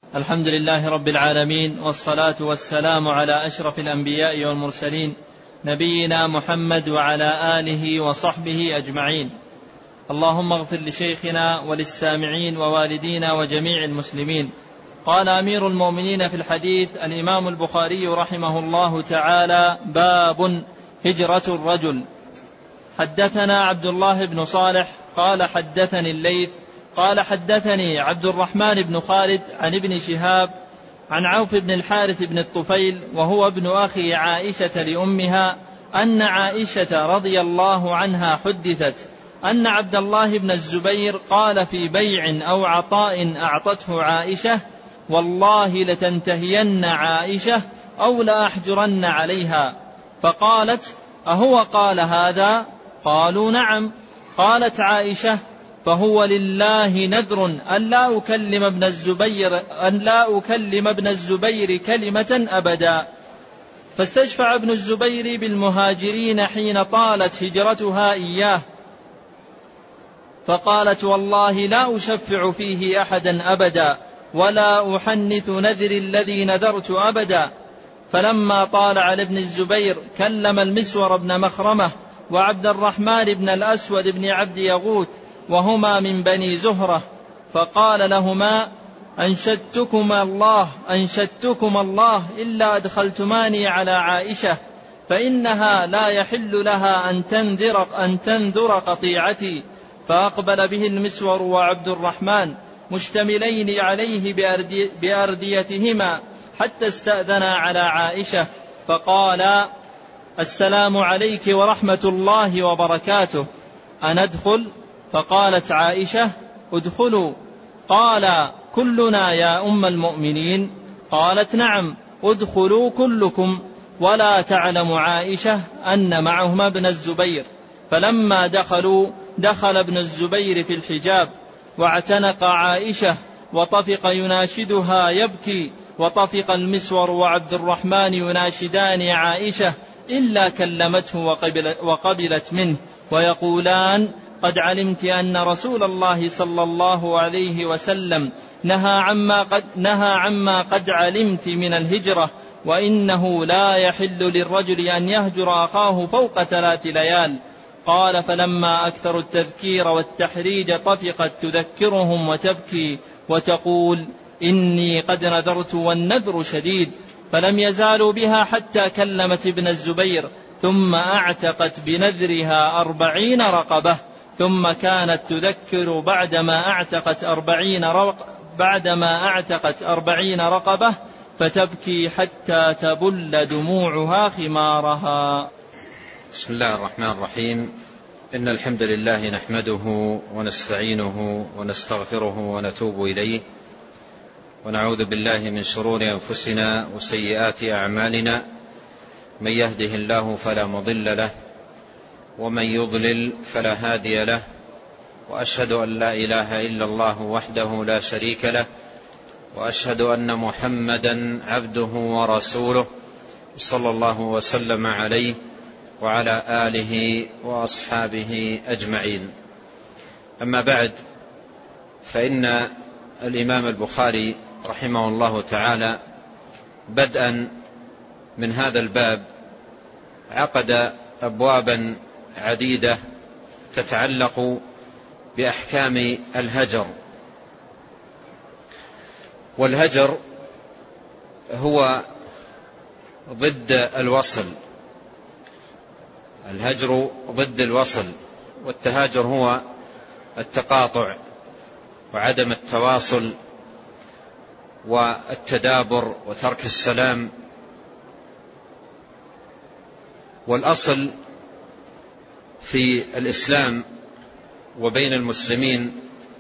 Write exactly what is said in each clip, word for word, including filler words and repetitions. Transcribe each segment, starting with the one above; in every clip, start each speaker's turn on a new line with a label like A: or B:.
A: الحمد لله رب العالمين، والصلاة والسلام على أشرف الأنبياء والمرسلين، نبينا محمد وعلى آله وصحبه أجمعين. اللهم اغفر لشيخنا وللسامعين ووالدينا وجميع المسلمين. قال أمير المؤمنين في الحديث الإمام البخاري رحمه الله تعالى: باب هجرة الرجل. حدثنا عبد الله بن صالح قال حدثني الليث قال حدثني عبد الرحمن بن خالد عن ابن شهاب عن عوف بن الحارث بن الطفيل وهو ابن أخي عائشة لأمها أن عائشة رضي الله عنها حدثت أن عبد الله بن الزبير قال في بيع أو عطاء أعطته عائشة: والله لتنتهين عائشة أو لأحجرن عليها. فقالت: أهو قال هذا؟ قالوا: نعم. قالت عائشة: فهو لله نذر أن لا أكلم ابن الزبير أن لا أكلم ابن الزبير كلمة أبدا. فاستشفع ابن الزبير بالمهاجرين حين طالت هجرتها إياه، فقالت: والله لا أشفع فيه أحدا أبدا، ولا أحنث نذر الذي نذرت أبدا. فلما طال على ابن الزبير كلم المسور بن مخرمة وعبد الرحمن بن الأسود بن عبد يغوث وهما من بني زهرة، فقال لهما: أنشدتكما الله أنشدتكما الله إلا أدخلتماني على عائشة، فإنها لا يحل لها أن تنذر, أن تنذر قطيعتي. فأقبل به المسور وعبد الرحمن مشتملين عليه بأردي بأرديتهما حتى استأذنا على عائشة، فقال: السلام عليك ورحمة الله وبركاته، أندخل؟ فقالت عائشة: ادخلوا. قال: كلنا يا أم المؤمنين؟ قالت: نعم، ادخلوا كلكم. ولا تعلم عائشة أن معهما ابن الزبير. فلما دخلوا دخل ابن الزبير في الحجاب واعتنق عائشة وطفق يناشدها يبكي، وطفق المسور وعبد الرحمن يناشدان عائشة إلا كلمته وقبلت منه ويقولان: قد علمت أن رسول الله صلى الله عليه وسلم نهى عما قد, نهى عما قد علمت من الهجرة، وإنه لا يحل للرجل أن يهجر أخاه فوق ثلاث ليال. قال: فلما أكثر التذكير والتحريج طفقت تذكرهم وتبكي وتقول: إني قد نذرت والنذر شديد. فلم يزالوا بها حتى كلمت ابن الزبير، ثم أعتقت بنذرها أربعين رقبة، ثم كانت تذكر بعدما أعتقت أربعين, رق... بعدما أعتقت أربعين رقبة فتبكي حتى تبل دموعها خمارها.
B: بسم الله الرحمن الرحيم. إن الحمد لله نحمده ونستعينه ونستغفره ونتوب إليه، ونعوذ بالله من شرور أنفسنا وسيئات أعمالنا. من يهده الله فلا مضل له، ومن يضلل فلا هادي له، وأشهد أن لا إله إلا الله وحده لا شريك له، وأشهد أن محمدا عبده ورسوله صلى الله وسلم عليه وعلى آله وأصحابه أجمعين. أما بعد، فإن الإمام البخاري رحمه الله تعالى بدءا من هذا الباب عقد أبوابا عديدة تتعلق بأحكام الهجر. والهجر هو ضد الوصل، الهجر ضد الوصل، والتهاجر هو التقاطع وعدم التواصل والتدابر وترك السلام. والأصل في الإسلام وبين المسلمين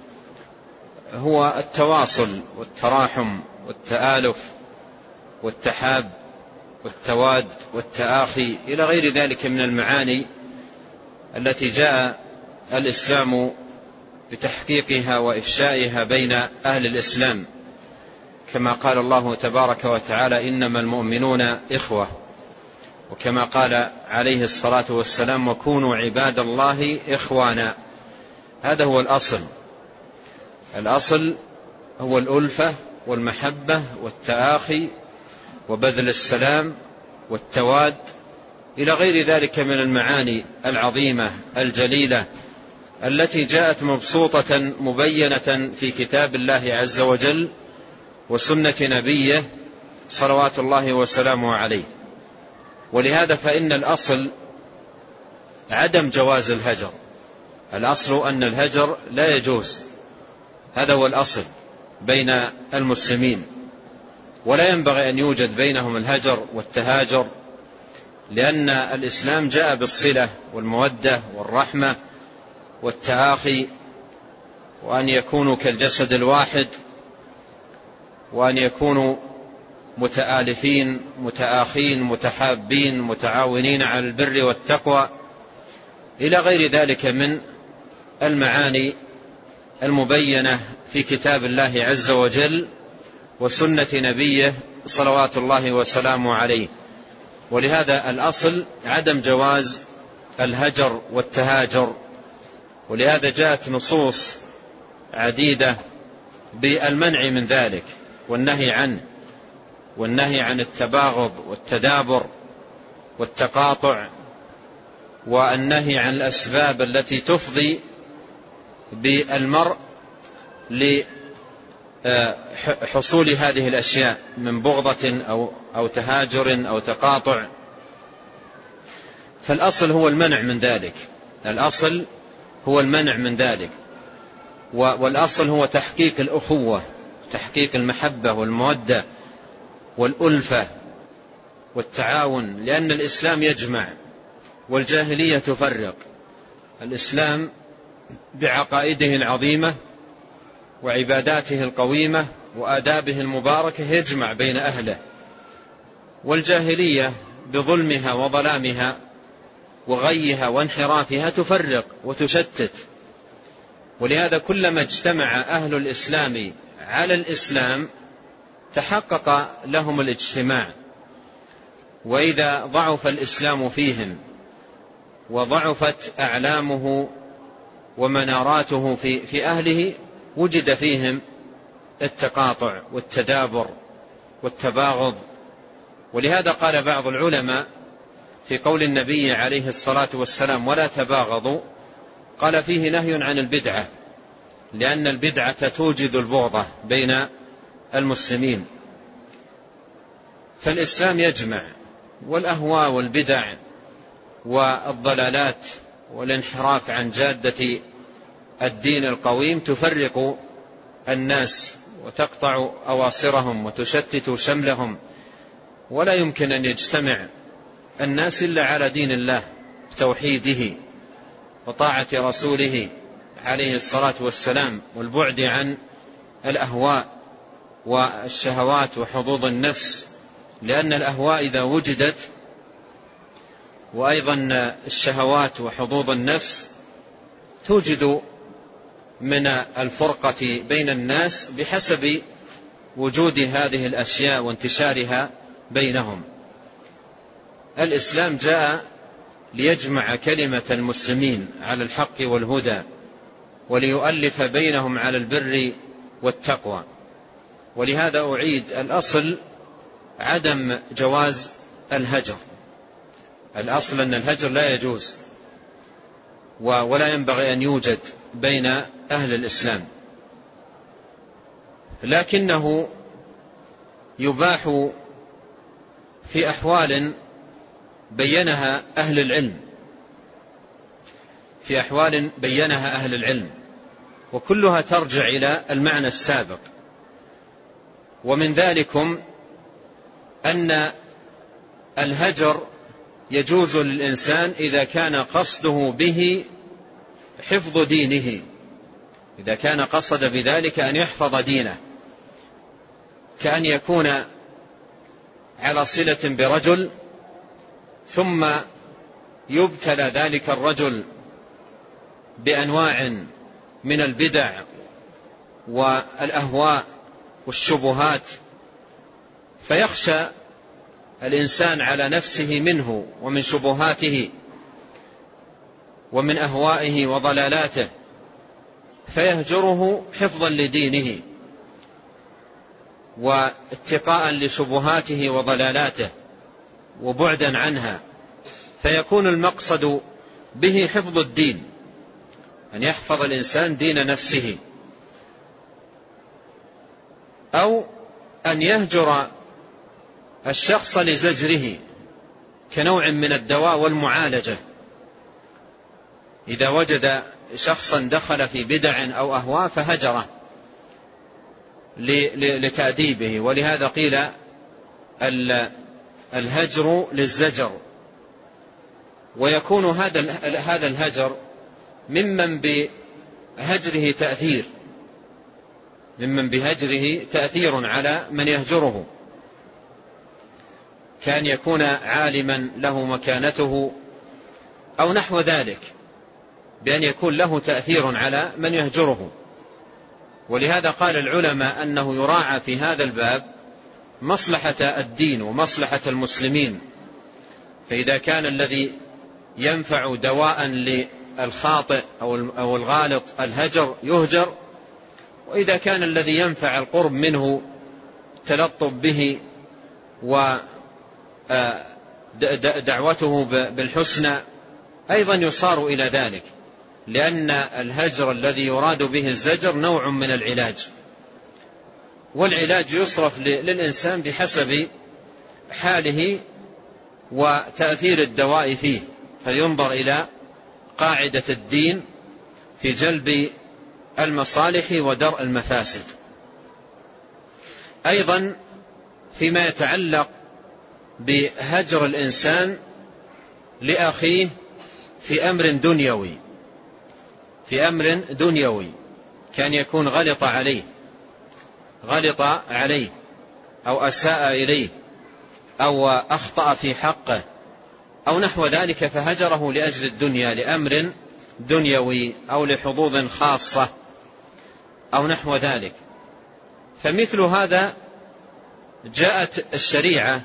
B: هو التواصل والتراحم والتآلف والتحاب والتواد والتآخي إلى غير ذلك من المعاني التي جاء الإسلام بتحقيقها وإفشائها بين أهل الإسلام، كما قال الله تبارك وتعالى: إنما المؤمنون إخوة، وكما قال عليه الصلاة والسلام: وكونوا عباد الله إخوانا. هذا هو الأصل. الأصل هو الألفة والمحبة والتآخي وبذل السلام والتواد إلى غير ذلك من المعاني العظيمة الجليلة التي جاءت مبسوطة مبينة في كتاب الله عز وجل وسنة نبيه صلوات الله وسلامه عليه. ولهذا فإن الأصل عدم جواز الهجر، الأصل أن الهجر لا يجوز، هذا هو الأصل بين المسلمين، ولا ينبغي أن يوجد بينهم الهجر والتهاجر، لأن الإسلام جاء بالصلة والمودة والرحمة والتآخي، وأن يكونوا كالجسد الواحد، وأن يكونوا متآلفين متآخين متحابين متعاونين على البر والتقوى إلى غير ذلك من المعاني المبينة في كتاب الله عز وجل وسنة نبيه صلوات الله وسلامه عليه. ولهذا الأصل عدم جواز الهجر والتهاجر، ولهذا جاءت نصوص عديدة بالمنع من ذلك والنهي عنه، والنهي عن التباغض والتدابر والتقاطع، والنهي عن الأسباب التي تفضي بالمرء لحصول هذه الأشياء من بغضة أو, أو تهاجر أو تقاطع. فالأصل هو المنع من ذلك، الأصل هو المنع من ذلك، والأصل هو تحقيق الأخوة، تحقيق المحبة والمودة والألفة والتعاون، لأن الإسلام يجمع والجاهلية تفرق. الإسلام بعقائده العظيمة وعباداته القويمة وآدابه المباركة يجمع بين أهله، والجاهلية بظلمها وظلامها وغيها وانحرافها تفرق وتشتت. ولهذا كلما اجتمع أهل الإسلام على الإسلام تحقق لهم الاجتماع، وإذا ضعف الإسلام فيهم وضعفت أعلامه ومناراته في, في أهله وجد فيهم التقاطع والتدابر والتباغض. ولهذا قال بعض العلماء في قول النبي عليه الصلاة والسلام ولا تباغضوا، قال فيه نهي عن البدعة، لأن البدعة توجد البغضة بين المسلمين. فالإسلام يجمع، والأهواء والبدع والضلالات والانحراف عن جادة الدين القويم تفرق الناس وتقطع أواصرهم وتشتت شملهم، ولا يمكن أن يجتمع الناس إلا على دين الله بتوحيده وطاعة رسوله عليه الصلاة والسلام، والبعد عن الأهواء والشهوات وحظوظ النفس، لأن الأهواء إذا وجدت وأيضا الشهوات وحظوظ النفس توجد من الفرقة بين الناس بحسب وجود هذه الأشياء وانتشارها بينهم. الإسلام جاء ليجمع كلمة المسلمين على الحق والهدى، وليؤلف بينهم على البر والتقوى. ولهذا أعيد الأصل عدم جواز الهجر، الأصل أن الهجر لا يجوز ولا ينبغي أن يوجد بين أهل الإسلام، لكنه يباح في أحوال بينها أهل العلم، في أحوال بينها أهل العلم، وكلها ترجع إلى المعنى السابق. ومن ذلكم أن الهجر يجوز للإنسان إذا كان قصده به حفظ دينه، إذا كان قصد بذلك أن يحفظ دينه، كأن يكون على صلة برجل ثم يبتلى ذلك الرجل بأنواع من البدع والأهواء والشبهات، فيخشى الإنسان على نفسه منه ومن شبهاته ومن أهوائه وضلالاته، فيهجره حفظا لدينه. واتقاء لشبهاته وضلالاته وبعدا عنها، فيكون المقصد به حفظ الدين، أن يحفظ الإنسان دين نفسه، أو أن يهجر الشخص لزجره كنوع من الدواء والمعالجة. إذا وجد شخصا دخل في بدع أو أهواء فهجره لتأديبه، ولهذا قيل الهجر للزجر. ويكون هذا هذا الهجر ممن بهجره تأثير ممن بهجره تأثير على من يهجره، كان يكون عالما له مكانته أو نحو ذلك، بأن يكون له تأثير على من يهجره. ولهذا قال العلماء أنه يراعى في هذا الباب مصلحة الدين ومصلحة المسلمين، فإذا كان الذي ينفع دواء للخاطئ أو الغالط الهجر يهجر، وإذا كان الذي ينفع القرب منه تلطف به ودعوته بالحسنى أيضا يصار إلى ذلك، لأن الهجر الذي يراد به الزجر نوع من العلاج، والعلاج يصرف للإنسان بحسب حاله وتأثير الدواء فيه، فينظر إلى قاعدة الدين في جلب المصالح ودرء المفاسد. أيضا فيما يتعلق بهجر الإنسان لأخيه في أمر دنيوي في أمر دنيوي كان يكون غلط عليه غلط عليه أو أساء إليه أو أخطأ في حقه أو نحو ذلك، فهجره لأجل الدنيا، لأمر دنيوي أو لحظوظ خاصة أو نحو ذلك. فمثل هذا جاءت الشريعة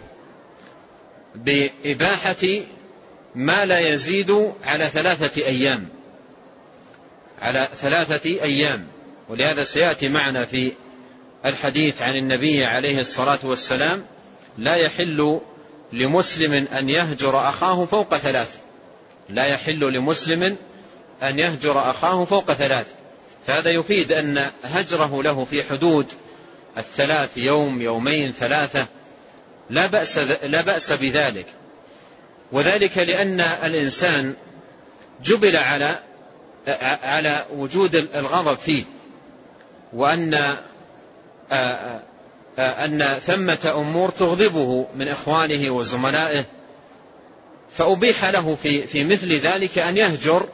B: بإباحة ما لا يزيد على ثلاثة أيام على ثلاثة أيام ولهذا سيأتي معنا في الحديث عن النبي عليه الصلاة والسلام: لا يحل لمسلم أن يهجر أخاه فوق ثلاث لا يحل لمسلم أن يهجر أخاه فوق ثلاث فهذا يفيد أن هجره له في حدود الثلاث، يوم يومين ثلاثة، لا بأس, لا بأس بذلك، وذلك لأن الإنسان جبل على على وجود الغضب فيه، وأن أن ثمة أمور تغضبه من إخوانه وزملائه، فأبيح له في في مثل ذلك أن يهجر،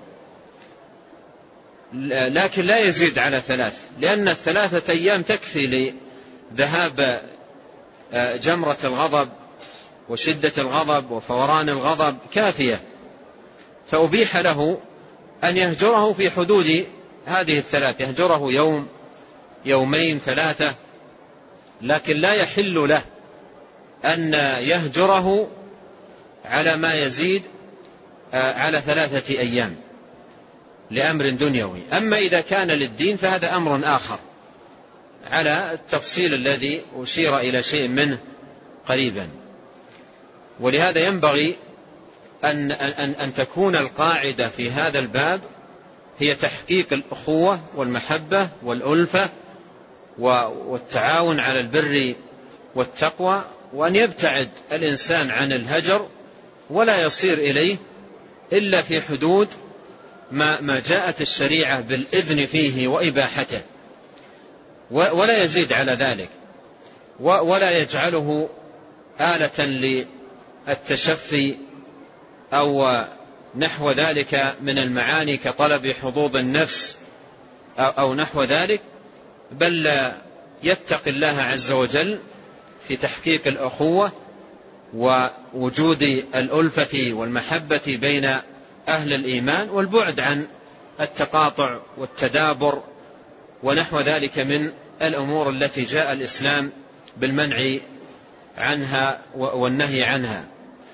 B: لكن لا يزيد على ثلاث، لأن الثلاثة أيام تكفي لذهاب جمرة الغضب وشدة الغضب وفوران الغضب، كافية. فأبيح له أن يهجره في حدود هذه الثلاث، يهجره يوم يومين ثلاثة، لكن لا يحل له أن يهجره على ما يزيد على ثلاثة أيام لأمر دنيوي. أما إذا كان للدين فهذا أمر آخر على التفصيل الذي أشير إلى شيء منه قريبا. ولهذا ينبغي أن, أن, أن تكون القاعدة في هذا الباب هي تحقيق الأخوة والمحبة والألفة والتعاون على البر والتقوى، وأن يبتعد الإنسان عن الهجر ولا يصير إليه إلا في حدود ما, ما جاءت الشريعة بالإذن فيه وإباحته، ولا يزيد على ذلك، ولا يجعله آلة للتشفي أو نحو ذلك من المعاني كطلب حظوظ النفس أو نحو ذلك، بل يتقي الله عز وجل في تحقيق الأخوة ووجود الألفة والمحبة بين أهل الإيمان، والبعد عن التقاطع والتدابر ونحو ذلك من الأمور التي جاء الإسلام بالمنع عنها والنهي عنها.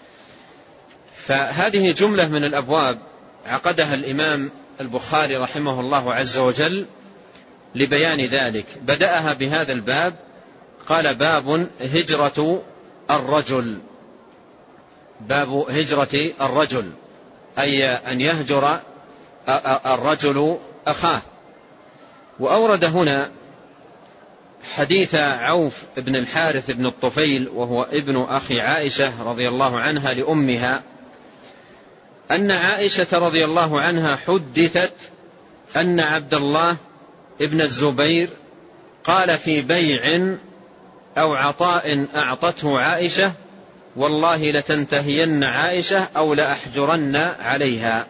B: فهذه جملة من الأبواب عقدها الإمام البخاري رحمه الله عز وجل لبيان ذلك. بدأها بهذا الباب قال باب هجرة الرجل، باب هجرة الرجل أي أن يهجر الرجل أخاه. وأورد هنا حديث عوف بن الحارث بن الطفيل وهو ابن أخي عائشة رضي الله عنها لأمها أن عائشة رضي الله عنها حدثت أن عبد الله ابن الزبير قال في بيع أو عطاء أعطته عائشة والله لتنتهين عائشة أو لأحجرن عليها.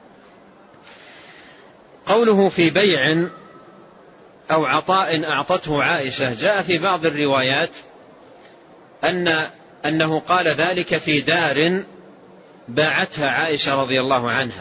B: قوله في بيع أو عطاء أعطته عائشة جاء في بعض الروايات أن أنه قال ذلك في دار باعتها عائشة رضي الله عنها،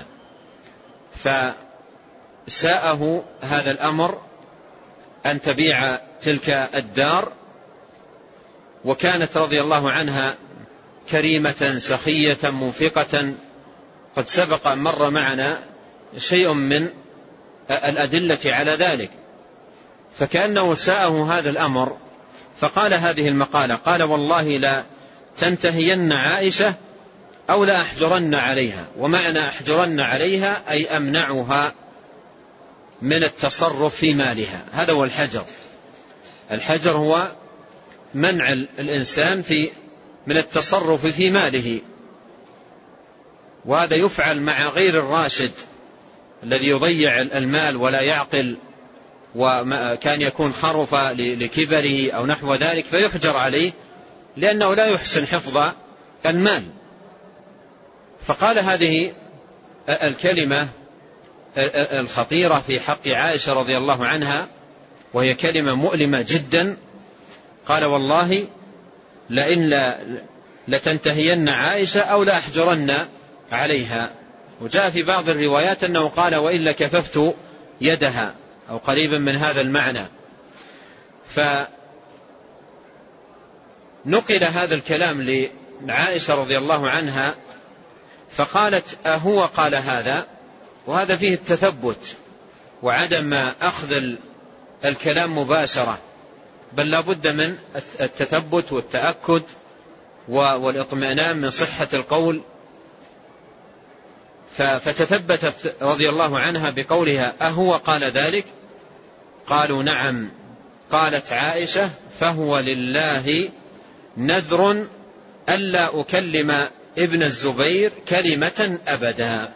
B: فساءه هذا الأمر أن تبيع تلك الدار، وكانت رضي الله عنها كريمة سخية منفقة، قد سبق أن مر معنا شيء من الأدلة على ذلك، فكأنه ساءه هذا الأمر فقال هذه المقالة، قال والله لا تنتهين عائشة أو لا أحجرن عليها. ومعنى أحجرن عليها أي أمنعها من التصرف في مالها، هذا هو الحجر. الحجر هو منع الإنسان في من التصرف في ماله، وهذا يفعل مع غير الراشد الذي يضيع المال ولا يعقل، وكان يكون خرف لكبره أو نحو ذلك فيحجر عليه لأنه لا يحسن حفظ المال. فقال هذه الكلمة الخطيرة في حق عائشة رضي الله عنها، وهي كلمة مؤلمة جدا، قال والله لئن لتنتهين عائشة أو لأحجرن عليها. وجاء في بعض الروايات أنه قال وإلا كففت يدها أو قريبا من هذا المعنى. فنقل هذا الكلام لعائشة رضي الله عنها فقالت أهو قال هذا؟ وهذا فيه التثبت وعدم أخذ الكلام مباشرة، بل لا بد من التثبت والتأكد والإطمئنان من صحة القول. فتثبتت رضي الله عنها بقولها أهو قال ذلك؟ قالوا نعم. قالت عائشة فهو لله نذر ألا أكلم ابن الزبير كلمة أبدا.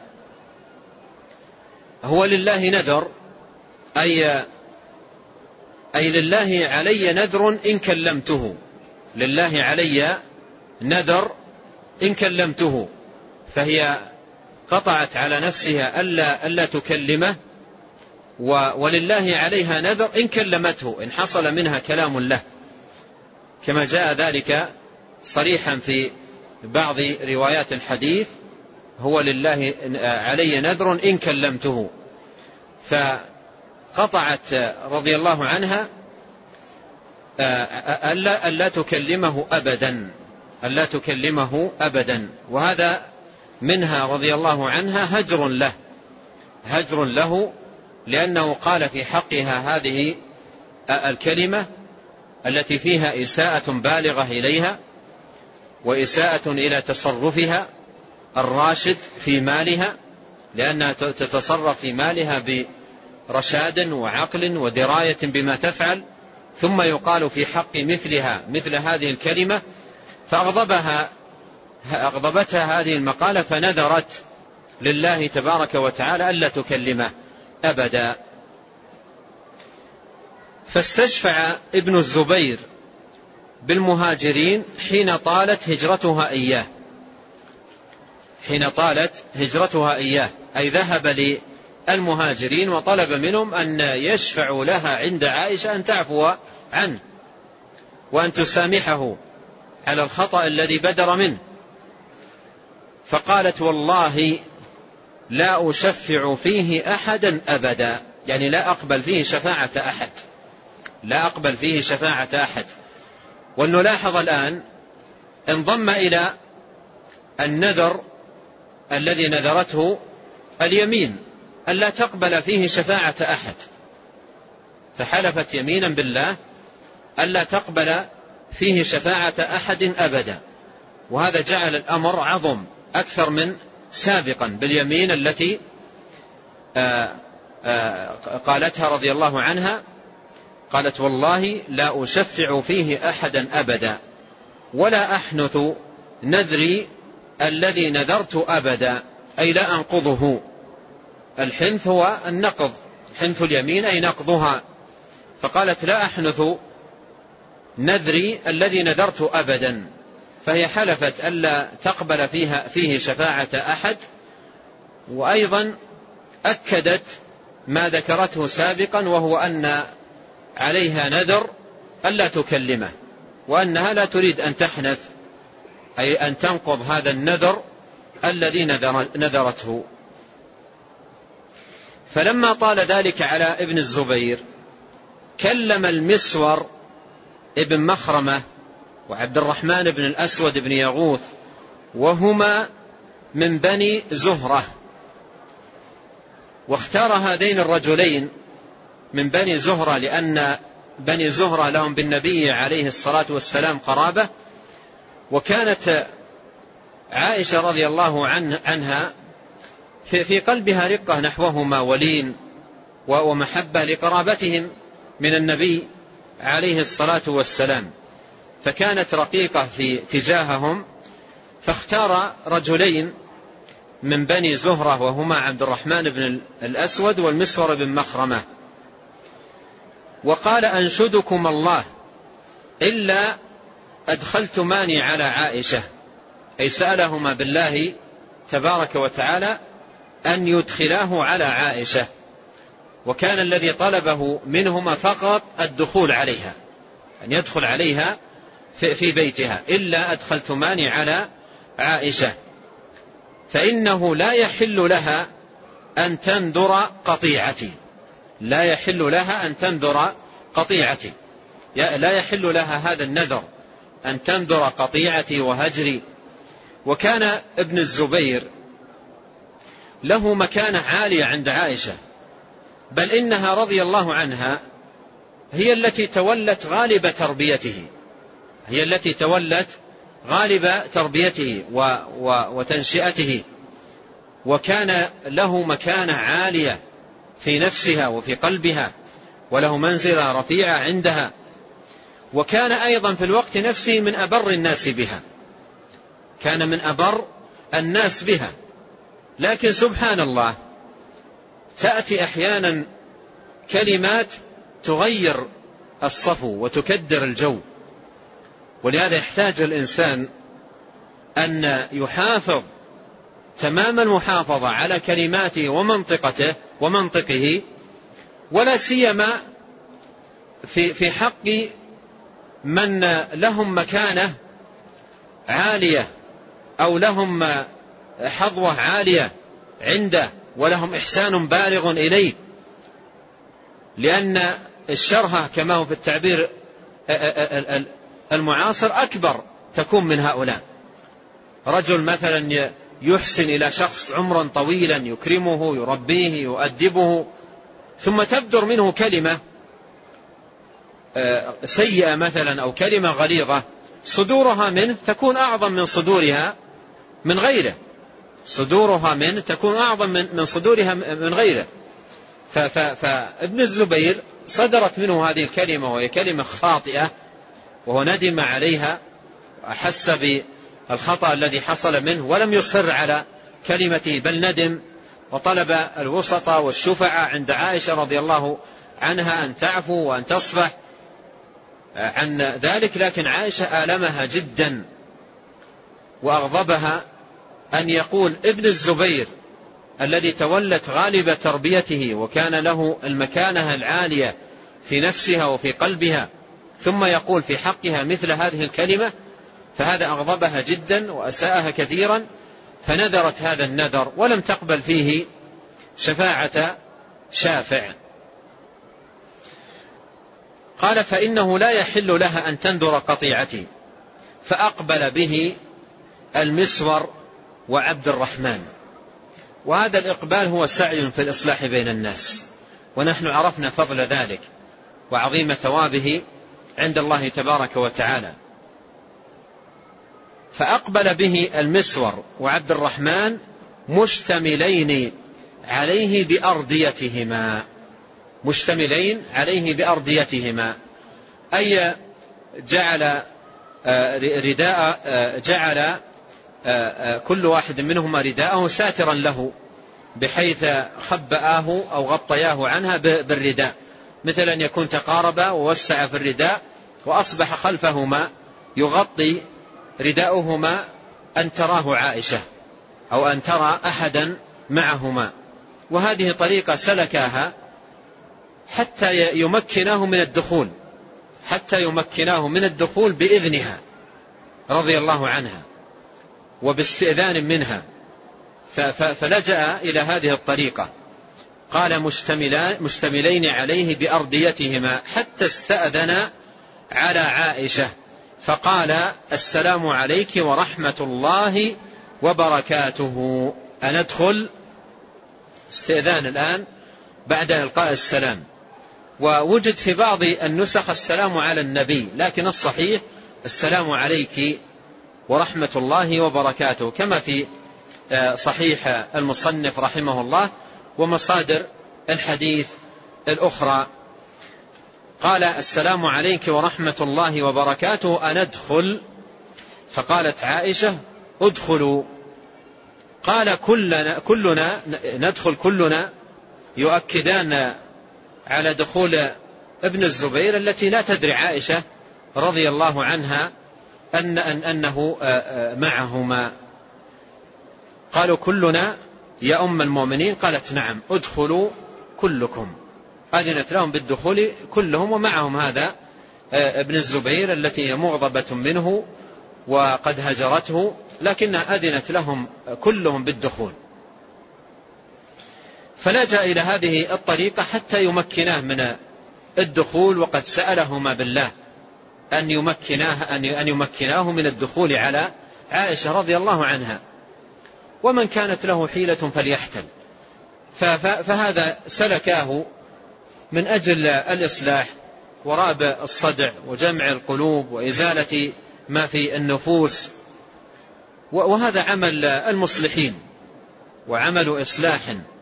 B: هو لله نذر أي أي لله علي نذر إن كلمته، لله علي نذر إن كلمته، فهي قطعت على نفسها ألا, ألا تكلمه، ولله عليها نذر إن كلمته، إن حصل منها كلام له، كما جاء ذلك صريحا في بعض روايات الحديث هو لله علي نذر إن كلمته. فقطعت رضي الله عنها ألا, ألا تكلمه أبدا، ألا تكلمه أبدا. وهذا منها رضي الله عنها هجر له، هجر له، لأنه قال في حقها هذه الكلمة التي فيها إساءة بالغة إليها وإساءة إلى تصرفها الراشد في مالها، لأنها تتصرف في مالها برشاد وعقل ودراية بما تفعل، ثم يقال في حق مثلها مثل هذه الكلمة، فأغضبها أغضبتها هذه المقالة فنذرت لله تبارك وتعالى ألا تكلمه أبدا. فاستشفع ابن الزبير بالمهاجرين حين طالت هجرتها إياه، حين طالت هجرتها إياه أي ذهب للمهاجرين وطلب منهم أن يشفعوا لها عند عائشة أن تعفو عنه وأن تسامحه على الخطأ الذي بدر منه. فقالت والله لا أشفع فيه أحدا أبدا، يعني لا أقبل فيه شفاعة أحد، لا أقبل فيه شفاعة أحد. ولنلاحظ الآن انضم إلى النذر الذي نذرته اليمين ألا تقبل فيه شفاعة أحد، فحلفت يمينا بالله ألا تقبل فيه شفاعة أحد أبدا. وهذا جعل الأمر عظم أكثر من سابقا باليمين التي آآ آآ قالتها رضي الله عنها، قالت والله لا أشفع فيه أحدا أبدا ولا أحنث نذري الذي نذرت أبدا، أي لا أنقضه. الحنث هو النقض، حنث اليمين أي نقضها. فقالت لا أحنث نذري الذي نذرت أبدا، فهي حلفت ألا تقبل فيها فيه شفاعة أحد. وأيضا أكدت ما ذكرته سابقا، وهو أن عليها نذر ألا تكلمه، وأنها لا تريد أن تحنث، أي أن تنقض هذا النذر الذي نذرته. فلما طال ذلك على ابن الزبير كلم المسور ابن مخرمة وعبد الرحمن بن الأسود بن يغوث، وهما من بني زهرة. واختار هذين الرجلين من بني زهرة لأن بني زهرة لهم بالنبي عليه الصلاة والسلام قرابة. وكانت عائشة رضي الله عنها في قلبها رقة نحوهما ولين ومحبة لقرابتهم من النبي عليه الصلاة والسلام، فكانت رقيقة في تجاههم. فاختار رجلين من بني زهرة وهما عبد الرحمن بن الأسود والمسور بن مخرمة، وقال أنشدكم الله إلا أدخلتماني على عائشة، أي سألهما بالله تبارك وتعالى أن يدخلاه على عائشة. وكان الذي طلبه منهما فقط الدخول عليها، أن يدخل عليها في بيتها، إلا أدخلتماني على عائشة فإنه لا يحل لها أن تنذر قطيعتي. لا يحل لها أن تنذر قطيعتي، لا يحل لها هذا النذر أن تنذر قطيعتي وهجري. وكان ابن الزبير له مكانة عالية عند عائشة، بل إنها رضي الله عنها هي التي تولت غالب تربيته، هي التي تولت غالب تربيته وتنشئته، وكان له مكانة عالية في نفسها وفي قلبها، وله منزلة رفيعة عندها. وكان أيضا في الوقت نفسه من أبر الناس بها، كان من أبر الناس بها. لكن سبحان الله تأتي أحيانا كلمات تغير الصفو وتكدر الجو. ولهذا يحتاج الإنسان أن يحافظ تمام المحافظة على كلماته ومنطقته ومنطقه، ولا سيما في في حق من لهم مكانة عالية أو لهم حظوة عالية عنده ولهم إحسان بالغ إليه، لأن الشرهة كما هو في التعبير المعاصر أكبر تكون من هؤلاء. رجل مثلا يحسن إلى شخص عمرا طويلا، يكرمه يربيه يؤدبه، ثم تبدر منه كلمة سيئة مثلا أو كلمة غليظة، صدورها منه تكون أعظم من صدورها من غيره، صدورها منه تكون أعظم من صدورها من غيره. فابن الزبير صدرت منه هذه الكلمة وهي كلمة خاطئة، وهو ندم عليها وأحس بالخطأ الذي حصل منه، ولم يصر على كلمته بل ندم وطلب الوسطى والشفعة عند عائشة رضي الله عنها أن تعفو وأن تصفح عن ذلك. لكن عائشة آلمها جدا وأغضبها أن يقول ابن الزبير الذي تولت غالب تربيته وكان له المكانة العالية في نفسها وفي قلبها، ثم يقول في حقها مثل هذه الكلمة، فهذا أغضبها جدا وأساءها كثيرا، فنذرت هذا النذر ولم تقبل فيه شفاعة شافع. قال فإنه لا يحل لها أن تنذر قطيعتي، فأقبل به المسور وعبد الرحمن. وهذا الإقبال هو سعي في الإصلاح بين الناس، ونحن عرفنا فضل ذلك وعظيم ثوابه عند الله تبارك وتعالى. فأقبل به المسور وعبد الرحمن مشتملين عليه بأرديتهما، مشتملين عليه بأرديتهما، أي جعل رداء جعل كل واحد منهما رداءه ساترا له بحيث خبأه أو غطياه عنها بالرداء، مثل أن يكون تقاربا ووسع في الرداء وأصبح خلفهما يغطي رداؤهما أن تراه عائشة أو أن ترى أحدا معهما. وهذه طريقة سلكاها حتى يمكناه من الدخول، حتى يمكناه من الدخول بإذنها رضي الله عنها وباستئذان منها، فلجأ إلى هذه الطريقة. قال مشتملين عليه بأرديتهما حتى استأذن على عائشة فقال السلام عليك ورحمة الله وبركاته، أن أدخل. استئذان الآن بعد إلقاء السلام. ووجد في بعض النسخ السلام على النبي، لكن الصحيح السلام عليك ورحمة الله وبركاته، كما في صحيح المصنف رحمه الله ومصادر الحديث الأخرى. قال السلام عليك ورحمة الله وبركاته، أن أدخل. فقالت عائشة ادخلوا. قال كلنا, كلنا ندخل كلنا، يؤكدان على دخول ابن الزبير التي لا تدري عائشة رضي الله عنها أن أن أنه معهما. قالوا كلنا يا أم المؤمنين؟ قالت نعم، ادخلوا كلكم. أذنت لهم بالدخول كلهم ومعهم هذا ابن الزبير التي هي مغضبة منه وقد هجرته، لكنها أذنت لهم كلهم بالدخول. فلجأ إلى هذه الطريقة حتى يمكناه من الدخول، وقد سألهما بالله أن يمكناه, أن يمكناه من الدخول على عائشة رضي الله عنها، ومن كانت له حيلة فليحتل. فهذا سلكاه من أجل الإصلاح ورأب الصدع وجمع القلوب وإزالة ما في النفوس، وهذا عمل المصلحين وعمل إصلاح.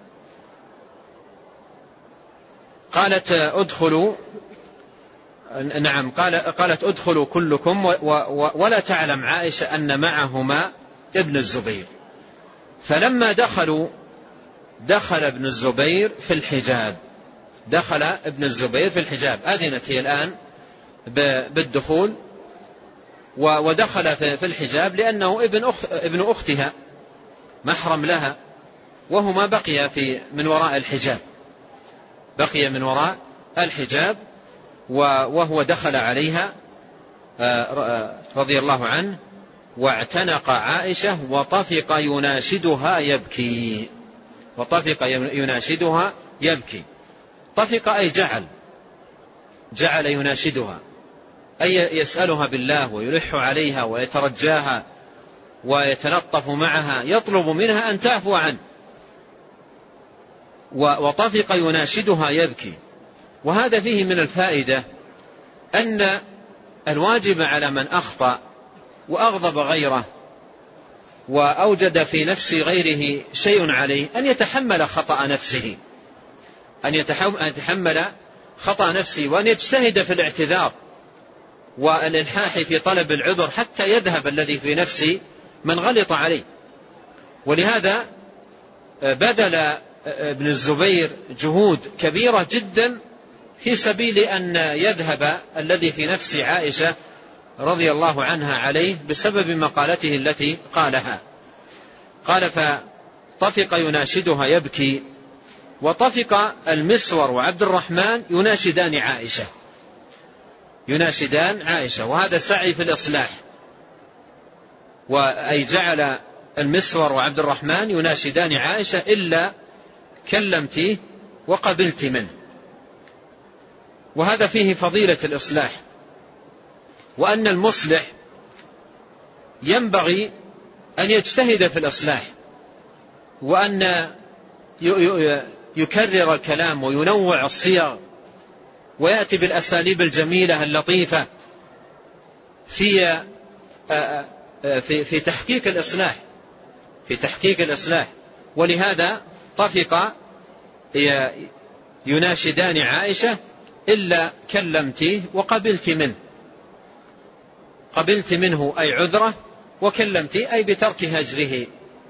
B: قالت ادخلوا، نعم قال قالت ادخلوا كلكم، ولا تعلم عائشة أن معهما ابن الزبير. فلما دخلوا دخل ابن الزبير في الحجاب، دخل ابن الزبير في الحجاب، أذنت هي الآن بالدخول ودخل في الحجاب لأنه ابن أخت ابن أختها محرم لها، وهما بقي في من وراء الحجاب، بقي من وراء الحجاب وهو دخل عليها رضي الله عنه واعتنق عائشة وطفق يناشدها يبكي، وطفق يناشدها يبكي. طفق أي جعل جعل يناشدها، أي يسألها بالله ويلح عليها ويترجاها ويتلطف معها، يطلب منها أن تعفو عنه. وطفق يناشدها يبكي. وهذا فيه من الفائدة أن الواجب على من أخطأ وأغضب غيره وأوجد في نفس غيره شيء عليه أن يتحمل خطأ نفسه، أن يتحمل خطأ نفسه، وأن يجتهد في الاعتذار والإلحاح في طلب العذر حتى يذهب الذي في نفسه من غلط عليه. ولهذا بذل ابن الزبير جهود كبيرة جدا في سبيل أن يذهب الذي في نفس عائشة رضي الله عنها عليه بسبب مقالته التي قالها. قال فطفق يناشدها يبكي، وطفق المسور وعبد الرحمن يناشدان عائشة، يناشدان عائشة، وهذا سعي في الإصلاح، وأي جعل المسور وعبد الرحمن يناشدان عائشة إلا كلمتيه وقبلت منه. وهذا فيه فضيلة الإصلاح، وأن المصلح ينبغي أن يجتهد في الإصلاح، وأن يكرر الكلام وينوع الصيغ ويأتي بالأساليب الجميلة اللطيفة في في في تحقيق الإصلاح في تحقيق الإصلاح. ولهذا طفق يناشدان عائشة: إلا كلمتيه وقبلت منه. قبلت منه أي عذره، وكلمتيه أي بترك هجره.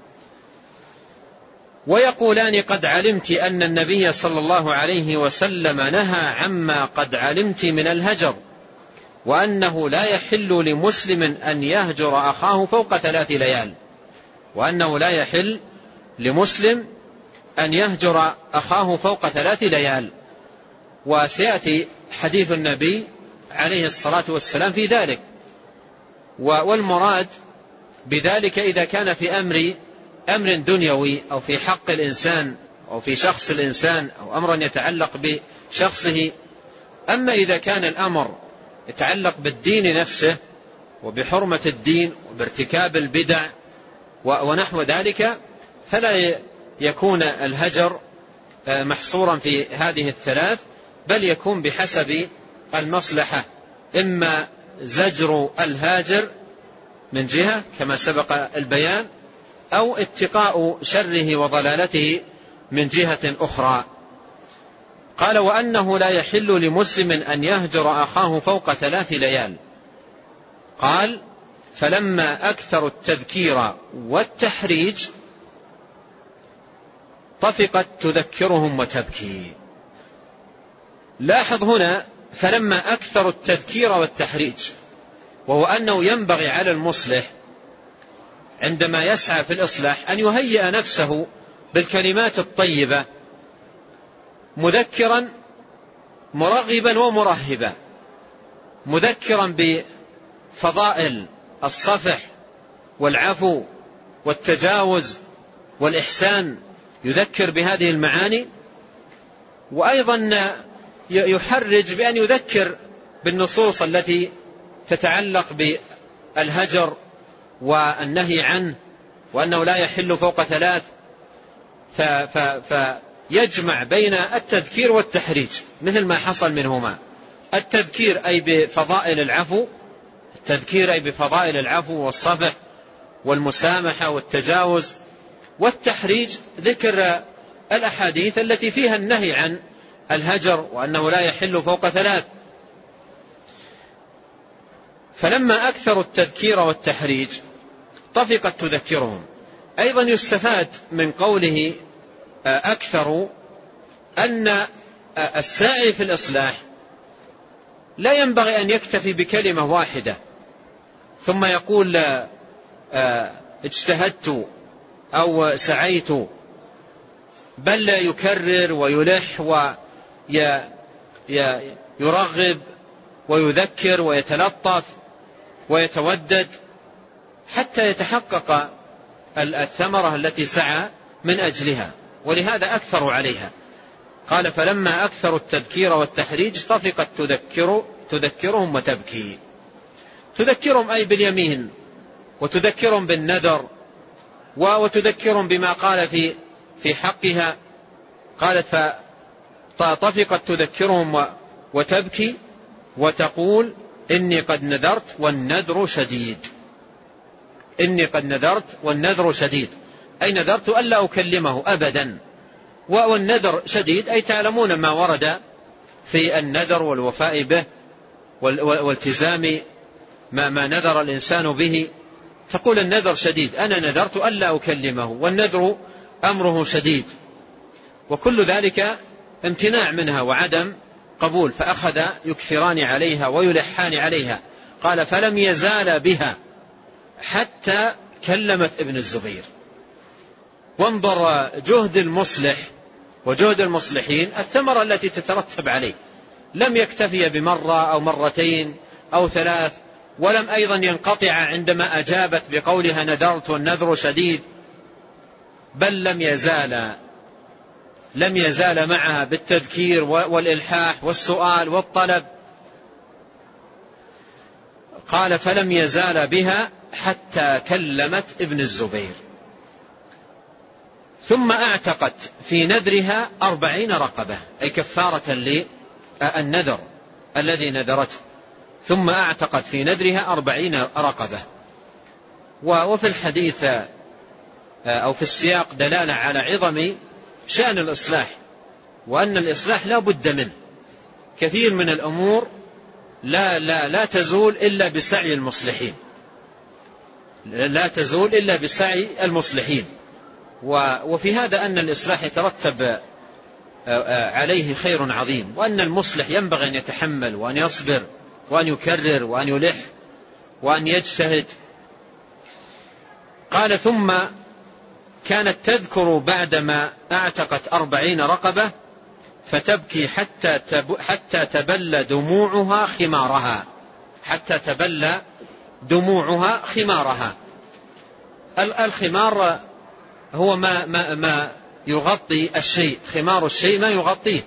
B: ويقولان: قد علمت أن النبي صلى الله عليه وسلم نهى عما قد علمت من الهجر، وأنه لا يحل لمسلم أن يهجر أخاه فوق ثلاث ليال وأنه لا يحل لمسلم أن يهجر أخاه فوق ثلاث ليال. وسيأتي حديث النبي عليه الصلاة والسلام في ذلك. والمراد بذلك إذا كان في أمر أمر دنيوي أو في حق الإنسان أو في شخص الإنسان أو أمر يتعلق بشخصه. أما إذا كان الأمر يتعلق بالدين نفسه وبحرمة الدين وبارتكاب البدع ونحو ذلك، فلا يكون الهجر محصورا في هذه الثلاث، بل يكون بحسب المصلحة، إما زجر الهاجر من جهة كما سبق البيان، أو اتقاء شره وضلالته من جهة أخرى. قال: وأنه لا يحل لمسلم أن يهجر أخاه فوق ثلاث ليال. قال: فلما أكثر التذكير والتحريج طفقت تذكرهم وتبكي. لاحظ هنا: فلما أكثر التذكير والتحريج، وهو أنه ينبغي على المصلح عندما يسعى في الإصلاح أن يهيئ نفسه بالكلمات الطيبة، مذكرا مرغبا ومرهبا، مذكرا بفضائل الصفح والعفو والتجاوز والإحسان، يذكر بهذه المعاني، وأيضا يحرج بأن يذكر بالنصوص التي تتعلق بالهجر والنهي عنه، وأنه لا يحل فوق ثلاث، فيجمع بين التذكير والتحريج مثل ما حصل منهما. التذكير أي بفضائل العفو، التذكير أي بفضائل العفو والصفح والمسامحة والتجاوز، والتحريج ذكر الأحاديث التي فيها النهي عن الهجر وأنه لا يحل فوق ثلاث. فلما أكثر التذكير والتحريج طفقت تذكرهم. أيضا يستفاد من قوله أكثر أن الساعي في الإصلاح لا ينبغي أن يكتفي بكلمة واحدة ثم يقول اجتهدت أو سعيت، بل يكرر ويلح ويرغب ويذكر ويتلطف ويتودد حتى يتحقق الثمرة التي سعى من أجلها، ولهذا أكثروا عليها. قال: فلما أكثروا التذكير والتحريج طفقت تذكر تذكرهم وتبكي. تذكرهم أي باليمين، وتذكرهم بالنذر، وتذكرهم بما قال في في حقها. قالت: فطفقت تذكرهم وتبكي وتقول: إني قد نذرت والنذر شديد. إني قد نذرت والنذر شديد، أي نذرت ألا أكلمه أبدا. والنذر شديد أي تعلمون ما ورد في النذر والوفاء به والالتزام ما, ما نذر الإنسان به. تقول النذر شديد، أنا نذرت ألا أكلمه، والنذر أمره شديد، وكل ذلك امتناع منها وعدم قبول. فأخذ يكثران عليها ويلحان عليها. قال: فلم يزال بها حتى كلمت ابن الزبير. وانظر جهد المصلح وجهد المصلحين، الثمرة التي تترتب عليه. لم يكتفي بمرة أو مرتين أو ثلاث، ولم أيضا ينقطع عندما أجابت بقولها نذرت والنذر شديد، بل لم يزال لم يزال معها بالتذكير والإلحاح والسؤال والطلب. قال: فلم يزال بها حتى كلمت ابن الزبير. ثم اعتقت في نذرها أربعين رقبة، أي كفارة النذر الذي نذرته، ثم أعتقت في نذرها أربعين رقبة. وفي الحديث أو في السياق دلالة على عظم شأن الإصلاح، وأن الإصلاح لا بد منه. كثير من الأمور لا, لا, لا تزول إلا بسعي المصلحين، لا تزول إلا بسعي المصلحين. وفي هذا أن الإصلاح يترتب عليه خير عظيم، وأن المصلح ينبغي أن يتحمل وأن يصبر وأن يكرر وأن يلح وأن يجتهد. قال ثم كانت تذكر بعدما اعتقت أربعين رقبة فتبكي حتى, تب حتى تبل دموعها خمارها، حتى تبل دموعها خمارها. الخمار هو ما, ما, ما يغطي الشيء، خمار الشيء ما يغطيه.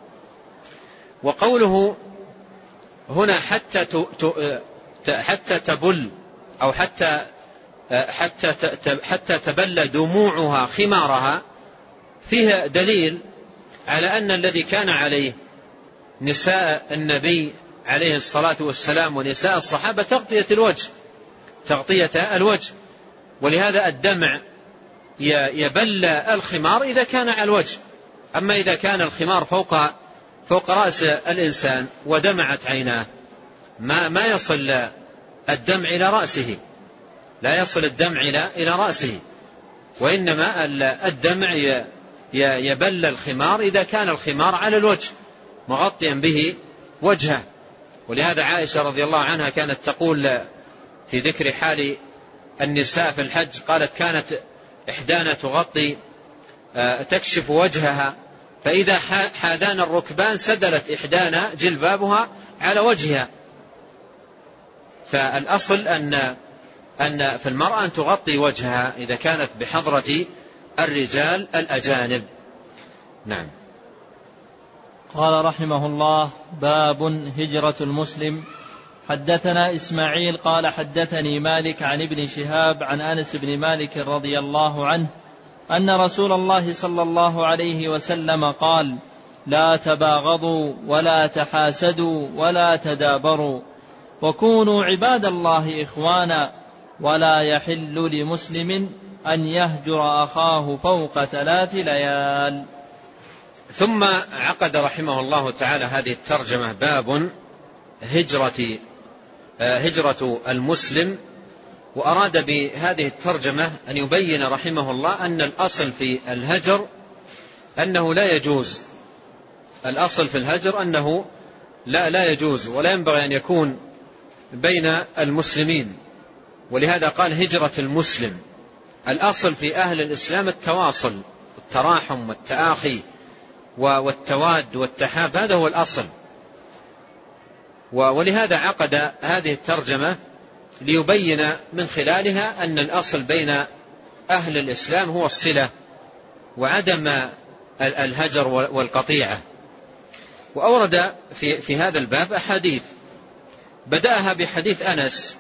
B: وقوله هنا حتى حتى تبل أو حتى حتى حتى تبل دموعها خمارها، فيها دليل على أن الذي كان عليه نساء النبي عليه الصلاة والسلام ونساء الصحابة تغطية الوجه، تغطية الوجه. ولهذا الدمع يبل الخمار إذا كان على الوجه. أما إذا كان الخمار فوق فوق رأس الإنسان ودمعت عيناه ما ما يصل الدمع إلى رأسه، لا يصل الدمع إلى إلى رأسه، وإنما الدمع يبل الخمار إذا كان الخمار على الوجه مغطيا به وجهه. ولهذا عائشة رضي الله عنها كانت تقول في ذكر حال النساء في الحج، قالت كانت إحدانا تغطي تكشف وجهها، فإذا حادان الركبان سدلت إحدانا جلبابها على وجهها. فالأصل أن أن في المرأة أن تغطي وجهها إذا كانت بحضرة الرجال الأجانب. نعم.
A: قال رحمه الله: باب هجرة المسلم. حدثنا إسماعيل قال حدثني مالك عن ابن شهاب عن أنس بن مالك رضي الله عنه أن رسول الله صلى الله عليه وسلم قال: لا تباغضوا ولا تحاسدوا ولا تدابروا وكونوا عباد الله إخوانا، ولا يحل لمسلم أن يهجر أخاه فوق ثلاث ليال.
B: ثم عقد رحمه الله تعالى هذه الترجمة: باب هجرة هجرة المسلم. وأراد بهذه الترجمة أن يبين رحمه الله أن الأصل في الهجر أنه لا يجوز، الأصل في الهجر أنه لا لا يجوز ولا ينبغي أن يكون بين المسلمين. ولهذا قال هجرة المسلم. الأصل في أهل الإسلام التواصل والتراحم والتآخي والتواد والتحاب، هذا هو الأصل. ولهذا عقد هذه الترجمة ليبين من خلالها أن الأصل بين أهل الإسلام هو الصلة وعدم الهجر والقطيعة. وأورد في, في هذا الباب أحاديث، بدأها بحديث أنس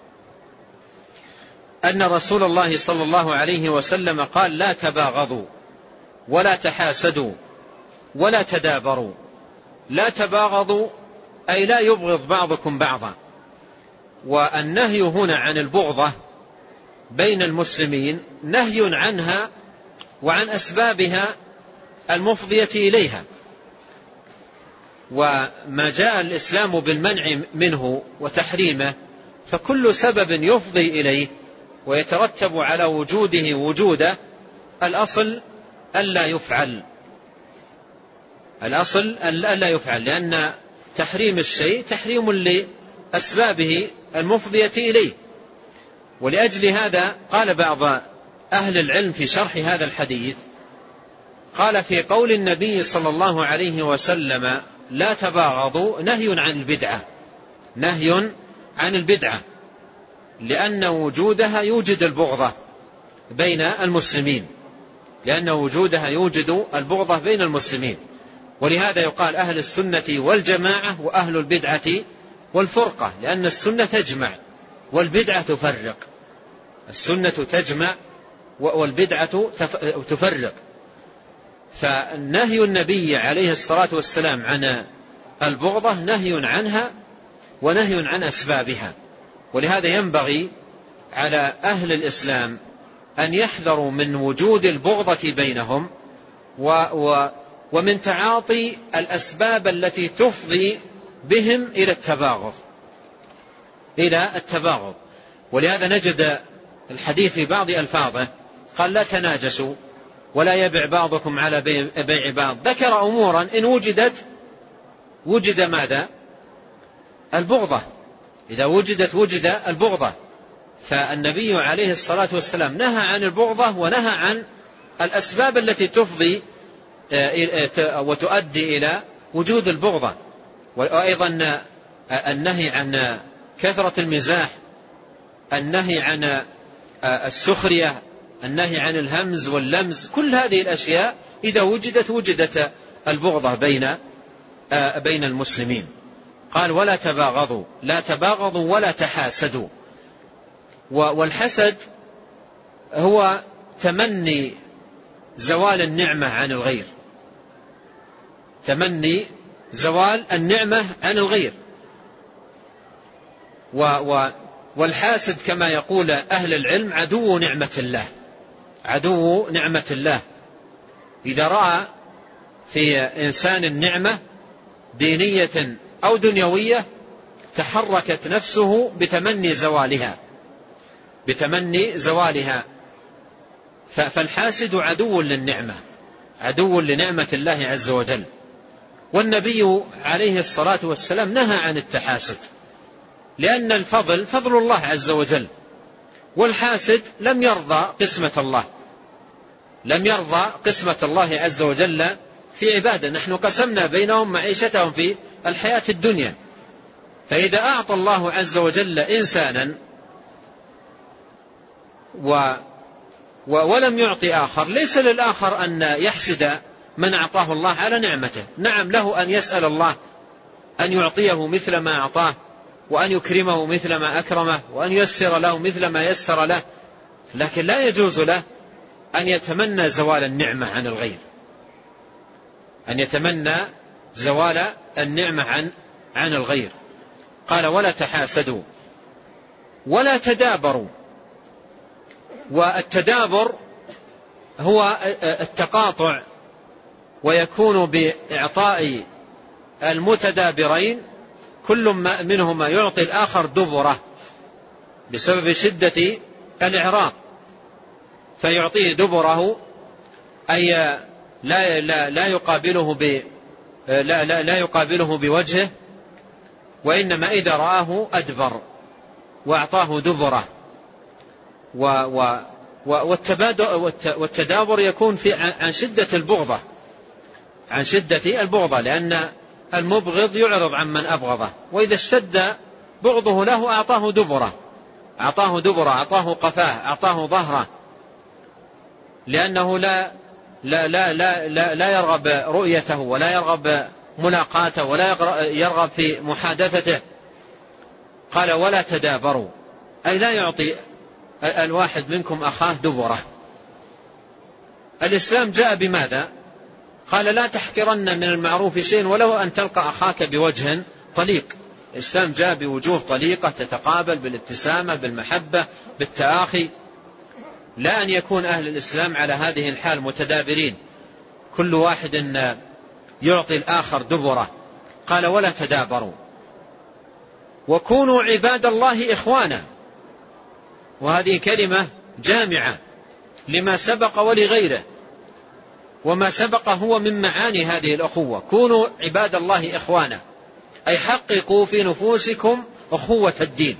B: أن رسول الله صلى الله عليه وسلم قال: لا تباغضوا ولا تحاسدوا ولا تدابروا. لا تباغضوا أي لا يبغض بعضكم بعضا. والنهي هنا عن البغضة بين المسلمين نهي عنها وعن أسبابها المفضية إليها. وما جاء الإسلام بالمنع منه وتحريمه فكل سبب يفضي إليه ويترتب على وجوده وجوده الأصل ألا يفعل، الأصل ألا يفعل، لأن تحريم الشيء تحريم لأسبابه المفضية إليه. ولأجل هذا قال بعض أهل العلم في شرح هذا الحديث، قال: في قول النبي صلى الله عليه وسلم لا تباغضوا نهي عن البدعة، نهي عن البدعة، لأن وجودها يوجد البغضة بين المسلمين، لأن وجودها يوجد البغضة بين المسلمين. ولهذا يقال أهل السنة والجماعة وأهل البدعة والفرقة، لأن السنة تجمع والبدعة تفرق. السنة تجمع والبدعة تفرق. فنهي النبي عليه الصلاة والسلام عن البغضة نهي عنها ونهي عن أسبابها. ولهذا ينبغي على أهل الإسلام أن يحذروا من وجود البغضة بينهم و و ومن تعاطي الأسباب التي تفضي بهم إلى التباغض إلى التباغض. ولهذا نجد الحديث في بعض ألفاظه قال لا تناجسوا ولا يبع بعضكم على بيع بعض. ذكر أمورا إن وجدت وجد ماذا؟ البغضة. إذا وجدت وجد البغضة. فالنبي عليه الصلاة والسلام نهى عن البغضة ونهى عن الأسباب التي تفضي وتؤدي إلى وجود البغضة. وأيضا النهي عن كثرة المزاح، النهي عن السخرية، النهي عن الهمز واللمز. كل هذه الأشياء إذا وجدت وجدت البغضة بين بين المسلمين. قال ولا تباغضوا، لا تباغضوا ولا تحاسدوا. والحسد هو تمني زوال النعمة عن الغير، تمني زوال النعمة عن الغير. والحاسد كما يقول أهل العلم عدو نعمة الله، عدو نعمة الله. إذا رأى في إنسان النعمة دينية أو دنيوية تحركت نفسه بتمني زوالها، بتمني زوالها. فالحاسد عدو للنعمة، عدو لنعمة الله عز وجل. والنبي عليه الصلاة والسلام نهى عن التحاسد، لأن الفضل فضل الله عز وجل، والحاسد لم يرضى قسمة الله، لم يرضى قسمة الله عز وجل في عباده. نحن قسمنا بينهم معيشتهم في الحياة الدنيا. فإذا أعطى الله عز وجل إنسانا و ولم يعطي آخر، ليس للآخر أن يحسد من أعطاه الله على نعمته. نعم له أن يسأل الله أن يعطيه مثل ما أعطاه، وأن يكرمه مثل ما أكرمه، وأن ييسر له مثل ما يسر له، لكن لا يجوز له أن يتمنى زوال النعمة عن الغير، أن يتمنى زوال النعمة عن عن الغير. قال ولا تحاسدوا ولا تدابروا. والتدابر هو التقاطع، ويكون بإعطاء المتدابرين كل منهما يعطي الآخر دبره بسبب شدة الإعراض، فيعطيه دبره أي لا لا لا يقابله ب لا لا لا يقابله بوجهه، وإنما إذا رآه أدبر وأعطاه دبره. و و والتدابر يكون في عن شدة البغضة، عن شدة البغضة، لأن المبغض يعرض عن من أبغضه، وإذا اشتد بغضه له أعطاه دبره، أعطاه دبره، أعطاه قفاه، أعطاه ظهره، لأنه لا لا لا لا لا, لا يرغب رؤيته ولا يرغب ملاقاته ولا يرغب في محادثته. قال ولا تدابروا، أي لا يعطي الواحد منكم أخاه دبره. الإسلام جاء بماذا؟ قال لا تحقرن من المعروف شيء ولو أن تلقى أخاك بوجه طليق. الإسلام جاء بوجوه طليقة تتقابل بالابتسامة، بالمحبة، بالتآخي، لا أن يكون أهل الإسلام على هذه الحال متدابرين كل واحد يعطي الآخر دبره. قال ولا تدابروا وكونوا عباد الله إخوانا. وهذه كلمة جامعة لما سبق ولغيره، وما سبق هو من معاني هذه الأخوة. كونوا عباد الله إخوانا، أي حققوا في نفوسكم أخوة الدين،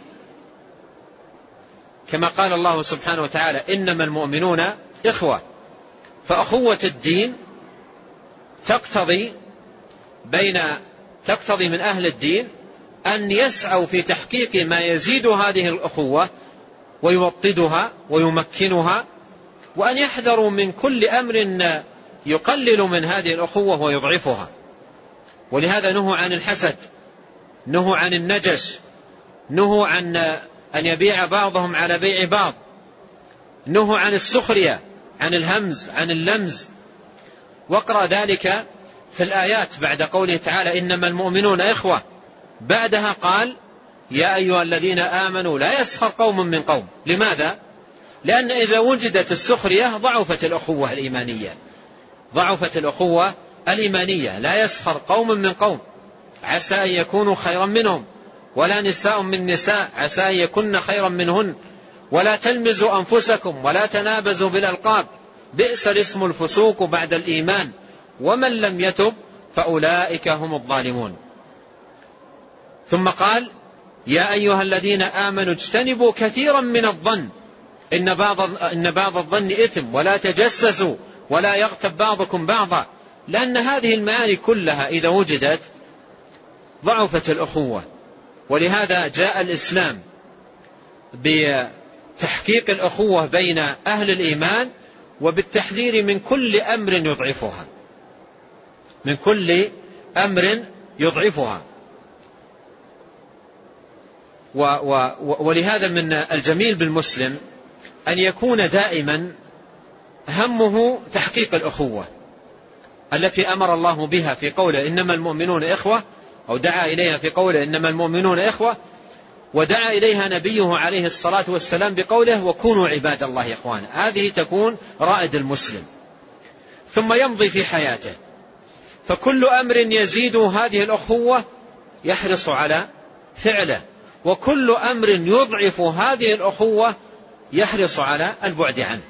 B: كما قال الله سبحانه وتعالى إنما المؤمنون إخوة. فأخوة الدين تقتضي بين تقتضي من أهل الدين أن يسعوا في تحقيق ما يزيد هذه الأخوة ويوطدها ويمكنها، وأن يحذروا من كل أمر يقلل من هذه الأخوة ويضعفها. ولهذا نهوا عن الحسد، نهوا عن النجش، نهوا عن أن يبيع بعضهم على بيع بعض، نهوا عن السخرية، عن الهمز، عن اللمز. واقرأ ذلك في الآيات بعد قوله تعالى إنما المؤمنون إخوة، بعدها قال يا أيها الذين آمنوا لا يسخر قوم من قوم. لماذا؟ لأن إذا وجدت السخرية ضعفت الأخوة الإيمانية، ضعفت الأخوة الإيمانية. لا يسخر قوم من قوم عسى أن يكونوا خيرا منهم، ولا نساء من نساء عسى أن يكن خيرا منهن، ولا تلمزوا أنفسكم ولا تنابزوا بالألقاب بئس الاسم الفسوق بعد الإيمان ومن لم يتب فأولئك هم الظالمون. ثم قال يا أيها الذين آمنوا اجتنبوا كثيرا من الظن إن بعض, إن بعض الظن إثم ولا تجسسوا ولا يغتب بعضكم بعضا، لأن هذه المعاني كلها إذا وجدت ضعفت الأخوة. ولهذا جاء الإسلام بتحقيق الأخوة بين أهل الإيمان وبالتحذير من كل أمر يضعفها، من كل أمر يضعفها. و و ولهذا من الجميل بالمسلم أن يكون دائما همه تحقيق الأخوة التي أمر الله بها في قوله إنما المؤمنون إخوة، أو دعا إليها في قوله إنما المؤمنون إخوة، ودعا إليها نبيه عليه الصلاة والسلام بقوله وكونوا عباد الله إخوانا. هذه تكون رائد المسلم، ثم يمضي في حياته، فكل أمر يزيد هذه الأخوة يحرص على فعله، وكل أمر يضعف هذه الأخوة يحرص على البعد عنه.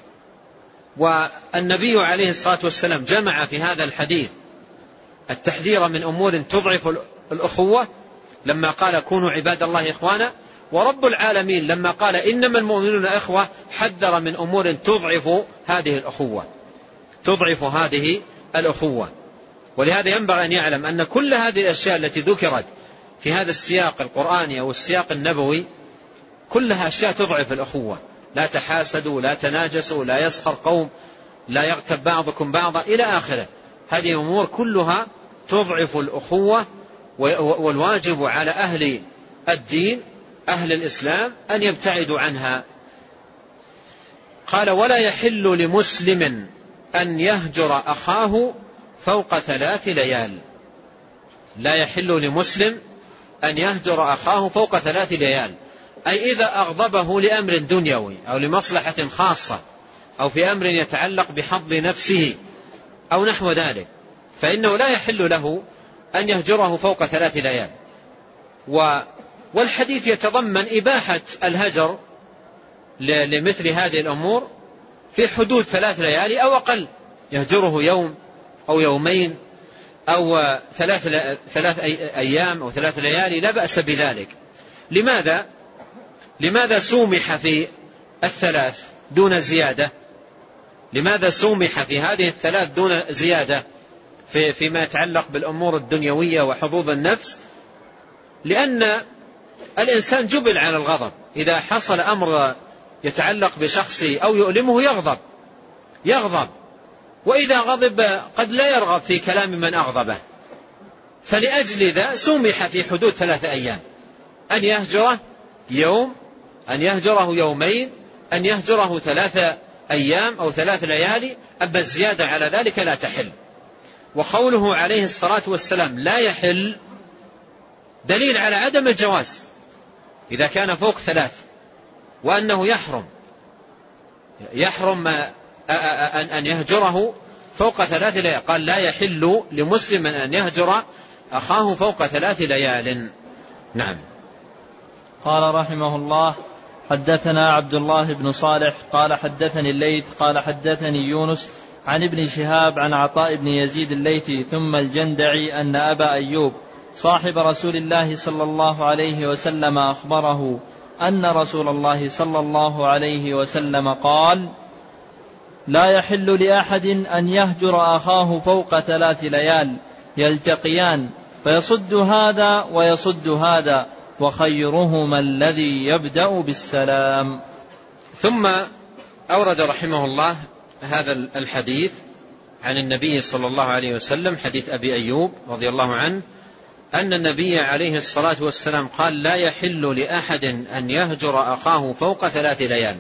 B: والنبي عليه الصلاة والسلام جمع في هذا الحديث التحذير من أمور تضعف الأخوة لما قال كونوا عباد الله إخوانا، ورب العالمين لما قال إنما المؤمنون إخوة حذر من أمور تضعف هذه الأخوة، تضعف هذه الأخوة. ولهذا ينبغي أن يعلم أن كل هذه الأشياء التي ذكرت في هذا السياق القرآني أو السياق النبوي كلها أشياء تضعف الأخوة. لا تحاسدوا، لا تناجسوا، لا يسخر قوم، لا يغتب بعضكم بعضا إلى آخره. هذه أمور كلها تضعف الأخوة، والواجب على أهل الدين أهل الإسلام أن يبتعدوا عنها. قال ولا يحل لمسلم أن يهجر أخاه فوق ثلاث ليال. لا يحل لمسلم أن يهجر أخاه فوق ثلاث ليال، أي إذا أغضبه لأمر دنيوي أو لمصلحة خاصة أو في أمر يتعلق بحظ نفسه أو نحو ذلك، فإنه لا يحل له أن يهجره فوق ثلاث ليال. والحديث يتضمن إباحة الهجر لمثل هذه الأمور في حدود ثلاث ليالي أو أقل، يهجره يوم أو يومين أو ثلاث, ثلاث أيام أو ثلاث ليالي، لا بأس بذلك. لماذا؟ لماذا سومح في الثلاث دون زيادة؟ لماذا سومح في هذه الثلاث دون زيادة في فيما يتعلق بالأمور الدنيوية وحظوظ النفس؟ لأن الإنسان جبل على الغضب، إذا حصل أمر يتعلق بشخصه أو يؤلمه يغضب يغضب وإذا غضب قد لا يرغب في كلام من أغضبه، فلأجل ذا سمح في حدود ثلاثة أيام، أن يهجره يوم، أن يهجره يومين، أن يهجره ثلاثة أيام أو ثلاث ليالي، أما الزيادة على ذلك لا تحل. وقوله عليه الصلاة والسلام لا يحل دليل على عدم الجواز إذا كان فوق ثلاث، وأنه يحرم يحرم أن يهجره فوق ثلاث ليال. قال لا يحل لمسلم أن يهجر أخاه فوق ثلاث ليال. نعم.
A: قال رحمه الله حدثنا عبد الله بن صالح قال حدثني الليث قال حدثني يونس عن ابن شهاب عن عطاء بن يزيد الليثي ثم الجندعي أن أبا أيوب صاحب رسول الله صلى الله عليه وسلم أخبره أن رسول الله صلى الله عليه وسلم قال لا يحل لأحد أن يهجر أخاه فوق ثلاث ليال يلتقيان فيصد هذا ويصد هذا وخيرهما الذي يبدأ بالسلام.
B: ثم أورد رحمه الله هذا الحديث عن النبي صلى الله عليه وسلم، حديث أبي أيوب رضي الله عنه أن النبي عليه الصلاة والسلام قال لا يحل لأحد أن يهجر أخاه فوق ثلاث ليال،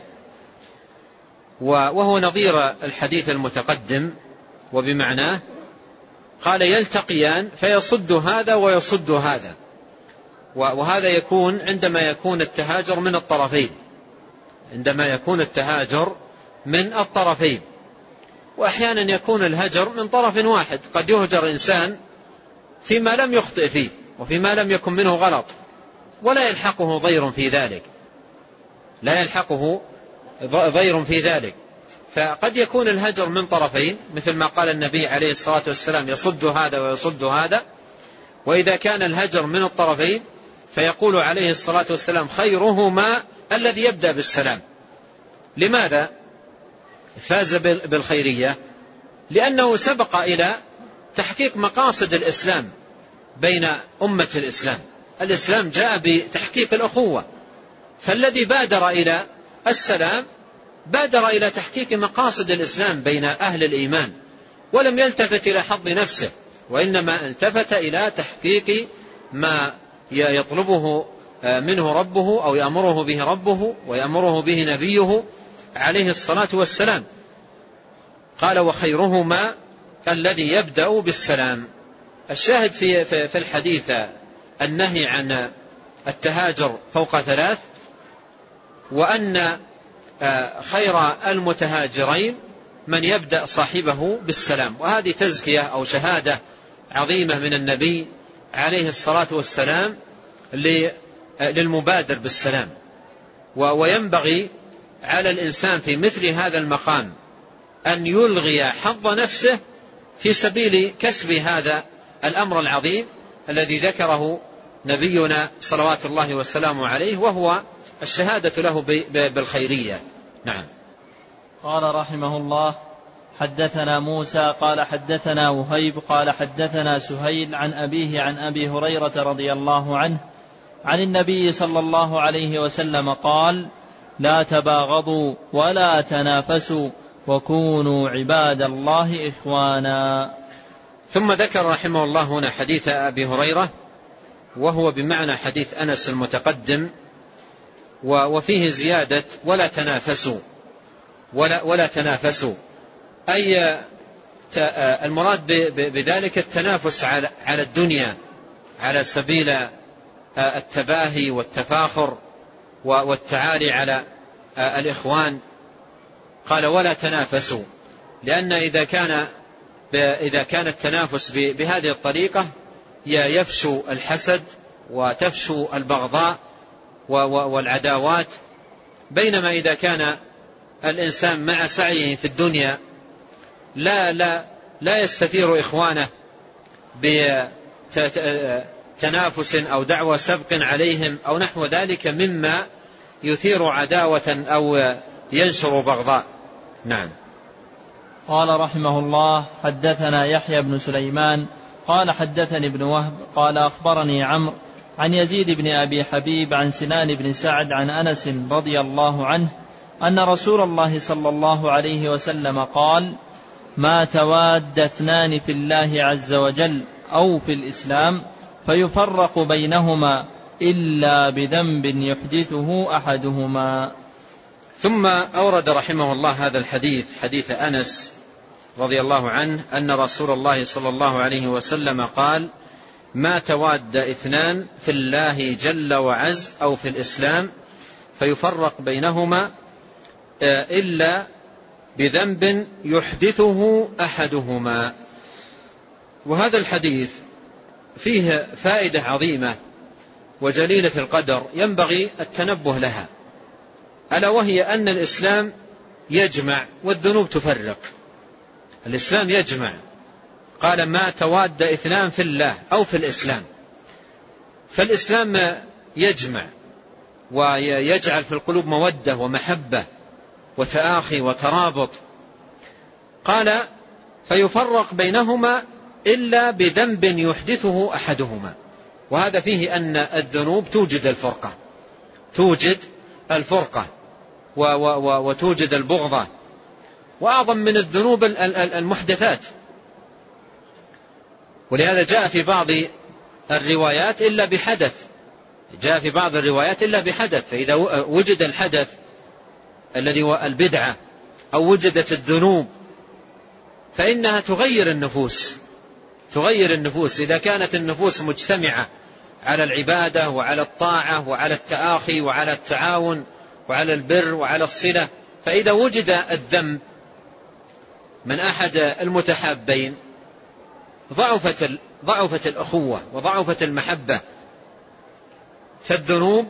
B: وهو نظير الحديث المتقدم وبمعناه، قال يلتقيان فيصد هذا ويصد هذا، وهذا يكون عندما يكون التهاجر من الطرفين، عندما يكون التهاجر من الطرفين. وأحيانا يكون الهجر من طرف واحد، قد يهجر إنسان فيما لم يخطئ فيه وفيما لم يكن منه غلط ولا يلحقه ضير في ذلك، لا يلحقه ضير في ذلك. فقد يكون الهجر من طرفين مثل ما قال النبي عليه الصلاة والسلام يصد هذا ويصد هذا. وإذا كان الهجر من الطرفين فيقول عليه الصلاة والسلام خيرهما الذي يبدأ بالسلام. لماذا فاز بالخيرية؟ لأنه سبق إلى تحقيق مقاصد الإسلام بين أمة الإسلام. الإسلام جاء بتحقيق الأخوة، فالذي بادر إلى السلام بادر إلى تحقيق مقاصد الإسلام بين أهل الإيمان، ولم يلتفت إلى حظ نفسه، وإنما التفت إلى تحقيق ما يطلبه منه ربه أو يأمره به ربه ويأمره به نبيه عليه الصلاة والسلام. قال وخيرهما الذي يبدأ بالسلام. الشاهد في في الحديث النهي عن التهاجر فوق ثلاث، وأن خير المتهاجرين من يبدأ صاحبه بالسلام. وهذه تزكية أو شهادة عظيمة من النبي عليه الصلاة والسلام للمبادر بالسلام. وينبغي على الإنسان في مثل هذا المقام أن يلغي حظ نفسه في سبيل كسب هذا الأمر العظيم الذي ذكره نبينا صلوات الله وسلامه عليه، وهو الشهادة له بالخيرية. نعم.
A: قال رحمه الله حدثنا موسى قال حدثنا وهيب قال حدثنا سهيل عن أبيه عن أبي هريرة رضي الله عنه عن النبي صلى الله عليه وسلم قال لا تباغضوا ولا تنافسوا وكونوا عباد الله إخوانا.
B: ثم ذكر رحمه الله هنا حديث أبي هريرة، وهو بمعنى حديث أنس المتقدم، وفيه زيادة ولا تنافسوا ولا, ولا تنافسوا أي المراد بذلك التنافس على الدنيا على سبيل التباهي والتفاخر والتعالي على الإخوان. قال ولا تنافسوا، لأن إذا كان إذا كان التنافس بهذه الطريقة يفشو الحسد وتفشو البغضاء والعداوات، بينما إذا كان الإنسان مع سعيه في الدنيا لا لا لا يستثير إخوانه بتنافس أو دعوة سبق عليهم أو نحو ذلك مما يثير عداوة أو ينشر بغضاء. نعم.
A: قال رحمه الله حدثنا يحيى بن سليمان قال حدثني ابن وهب قال أخبرني عمرو عن يزيد بن أبي حبيب عن سنان بن سعد عن أنس رضي الله عنه أن رسول الله صلى الله عليه وسلم قال ما تواد اثنان في الله عز وجل أو في الإسلام فيفرق بينهما إلا بذنب يحدثه أحدهما.
B: ثم أورد رحمه الله هذا الحديث حديث أنس رضي الله عنه أن رسول الله صلى الله عليه وسلم قال ما تواد اثنان في الله جل وعز أو في الإسلام فيفرق بينهما إلا بذنب يحدثه أحدهما. وهذا الحديث فيه فائدة عظيمة وجليلة القدر ينبغي التنبه لها، ألا وهي أن الإسلام يجمع والذنوب تفرق. الإسلام يجمع، قال ما تواد اثنان في الله أو في الإسلام، فالإسلام يجمع ويجعل في القلوب مودة ومحبة وتآخي وترابط. قال فيفرق بينهما إلا بذنب يحدثه أحدهما. وهذا فيه أن الذنوب توجد الفرقة توجد الفرقة وتوجد البغضة، وأعظم من الذنوب المحدثات. ولهذا جاء في بعض الروايات إلا بحدث جاء في بعض الروايات إلا بحدث. فإذا وجد الحدث الذي هو البدعة أو وجدت الذنوب فإنها تغير النفوس تغير النفوس. إذا كانت النفوس مجتمعة على العبادة وعلى الطاعة وعلى التآخي وعلى التعاون وعلى البر وعلى الصلة، فإذا وجد الذنب من أحد المتحابين ضعفت ضعفت الأخوة وضعفت المحبة. فالذنوب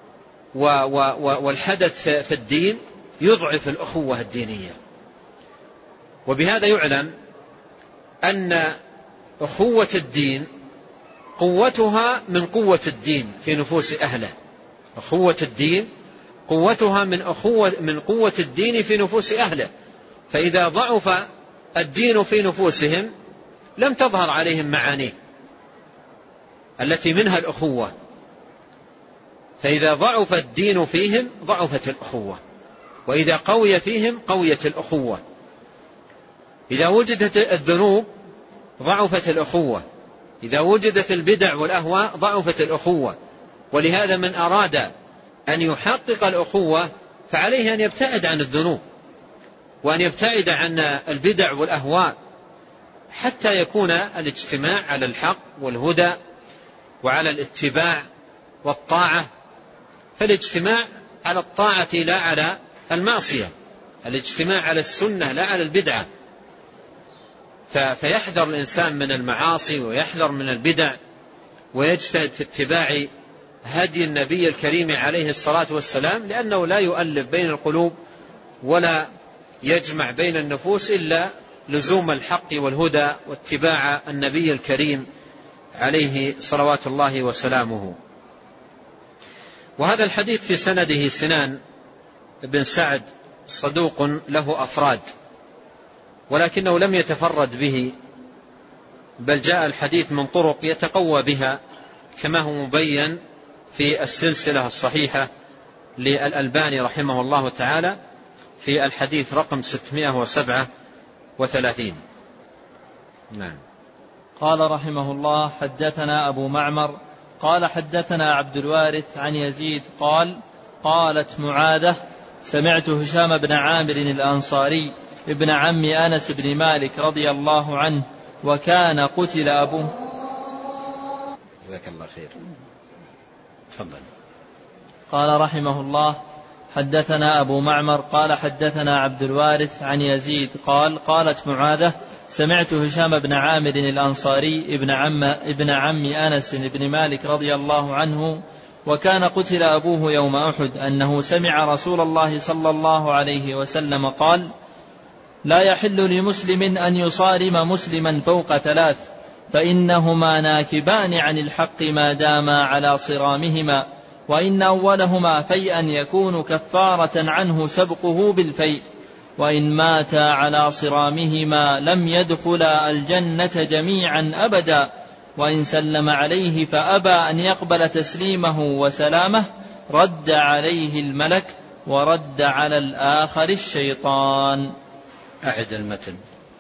B: والحدث في الدين يضعف الأخوة الدينية. وبهذا يعلم أن أخوة الدين قوتها من قوة الدين في نفوس أهله. أخوة الدين قوتها من أخوة من قوة الدين في نفوس أهله. فإذا ضعف الدين في نفوسهم لم تظهر عليهم معانيه التي منها الأخوة. فإذا ضعف الدين فيهم ضعفت الأخوة، وإذا قوي فيهم قويت الأخوة. إذا وجدت الذنوب ضعفت الأخوة، إذا وجدت البدع والأهواء ضعفت الأخوة. ولهذا من أراد أن يحقق الأخوة فعليه أن يبتعد عن الذنوب وأن يبتعد عن البدع والأهواء، حتى يكون الاجتماع على الحق والهدى وعلى الاتباع والطاعة. فالاجتماع على الطاعة لا على المعصية، الاجتماع على السنة لا على البدعة. فيحذر الإنسان من المعاصي ويحذر من البدع ويجتهد في اتباع هدي النبي الكريم عليه الصلاة والسلام، لأنه لا يؤلف بين القلوب ولا يجمع بين النفوس إلا لزوم الحق والهدى واتباع النبي الكريم عليه صلوات الله وسلامه. وهذا الحديث في سنده سنان بن سعد صدوق له أفراد، ولكنه لم يتفرد به، بل جاء الحديث من طرق يتقوى بها كما هو مبين في السلسلة الصحيحة للألباني رحمه الله تعالى في الحديث رقم ستمائة وسبعة وثلاثين. نعم.
A: قال رحمه الله: حدثنا أبو معمر قال حدثنا عبد الوارث عن يزيد قال: قالت معاذة: سمعت هشام بن عامر الأنصاري ابن عم أنس بن مالك رضي الله عنه وكان قتل أبوه.
B: جزاك الله خير. تفضل.
A: قال رحمه الله: حدثنا أبو معمر قال حدثنا عبد الوارث عن يزيد قال: قالت معاذة: سمعت هشام بن عامر الأنصاري ابن عم, ابن عم أنس بن مالك رضي الله عنه وكان قتل أبوه يوم أحد أنه سمع رسول الله صلى الله عليه وسلم قال: لا يحل لمسلم أن يصارم مسلما فوق ثلاث، فإنهما ناكبان عن الحق ما داما على صرامهما، وإن أولهما فيئا يكون كفارة عنه سبقه بالفيء، وإن ماتا على صرامهما لم يدخلا الجنة جميعا أبدا، وإن سلم عليه فأبى أن يقبل تسليمه وسلامه رد عليه الملك ورد على الآخر الشيطان.
B: أعد المتن.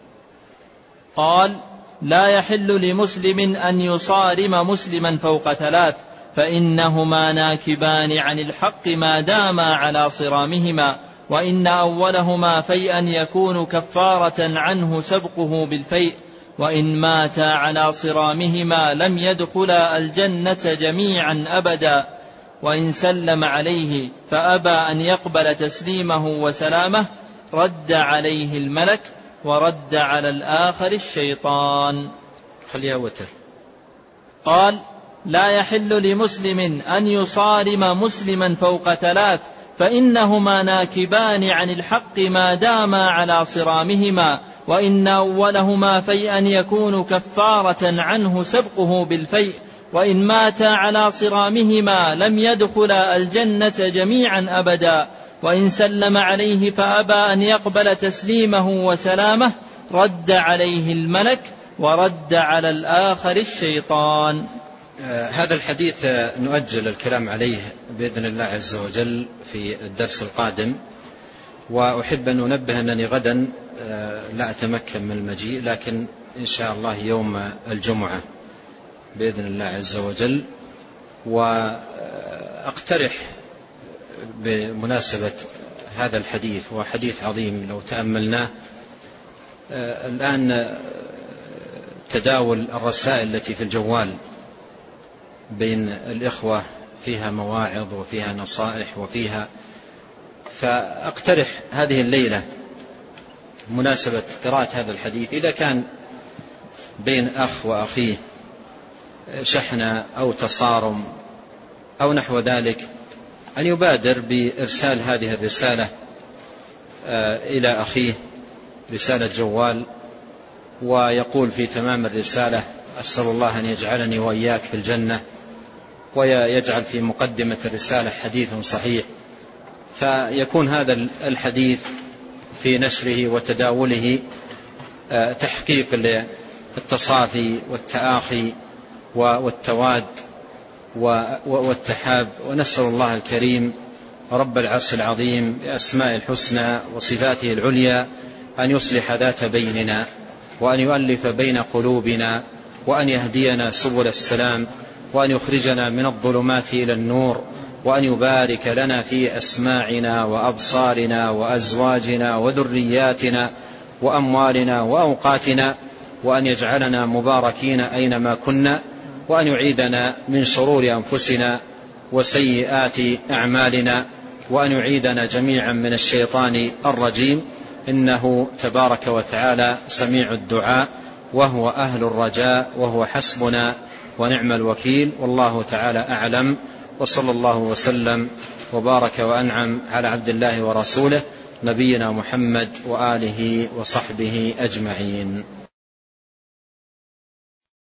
A: قال: لا يحل لمسلم أن يصارم مسلما فوق ثلاث، فإنهما ناكبان عن الحق ما داما على صرامهما، وإن أولهما فيئا يكون كفارة عنه سبقه بالفيء، وإن ماتا على صرامهما لم يدخلا الجنة جميعا أبدا، وإن سلم عليه فأبى أن يقبل تسليمه وسلامه رد عليه الملك ورد على الآخر الشيطان.
B: خليها وتر.
A: قال: لا يحل لمسلم أن يصارم مسلما فوق ثلاث، فإنهما ناكبان عن الحق ما داما على صرامهما، وإن أولهما فيئا يكون كفارة عنه سبقه بالفيء، وإن ماتا على صرامهما لم يدخلا الجنة جميعا أبدا، وإن سلم عليه فأبى أن يقبل تسليمه وسلامه رد عليه الملك ورد على الآخر الشيطان.
B: آه هذا الحديث آه نؤجل الكلام عليه بإذن الله عز وجل في الدرس القادم، وأحب أن أنبه أنني غدا آه لا أتمكن من المجيء، لكن إن شاء الله يوم الجمعة بإذن الله عز وجل. وأقترح بمناسبة هذا الحديث، وحديث عظيم لو تأملناه، آه الآن تداول الرسائل التي في الجوال بين الإخوة، فيها مواعظ وفيها نصائح وفيها، فأقترح هذه الليلة مناسبة قراءة هذا الحديث إذا كان بين أخ وأخيه شحنة أو تصارم أو نحو ذلك، أن يبادر بإرسال هذه الرسالة إلى أخيه، رسالة جوال، ويقول في تمام الرسالة: أسأل الله أن يجعلني وإياك في الجنة، ويجعل في مقدمة الرسالة حديث صحيح، فيكون هذا الحديث في نشره وتداوله تحقيق للتصافي والتآخي والتواد والتحاب. ونسأل الله الكريم رب العرش العظيم بأسماء الحسنى وصفاته العليا أن يصلح ذات بيننا، وأن يؤلف بين قلوبنا، وأن يهدينا سبل السلام، وأن يخرجنا من الظلمات إلى النور، وأن يبارك لنا في أسماعنا وأبصارنا وأزواجنا وذرياتنا وأموالنا وأوقاتنا، وأن يجعلنا مباركين أينما كنا، وأن يعيذنا من شرور أنفسنا وسيئات أعمالنا، وأن يعيذنا جميعا من الشيطان الرجيم، إنه تبارك وتعالى سميع الدعاء، وهو أهل الرجاء، وهو حسبنا ونعم الوكيل، والله تعالى أعلم. وصلى الله وسلم وبارك وأنعم على عبد الله ورسوله نبينا محمد وآله وصحبه أجمعين.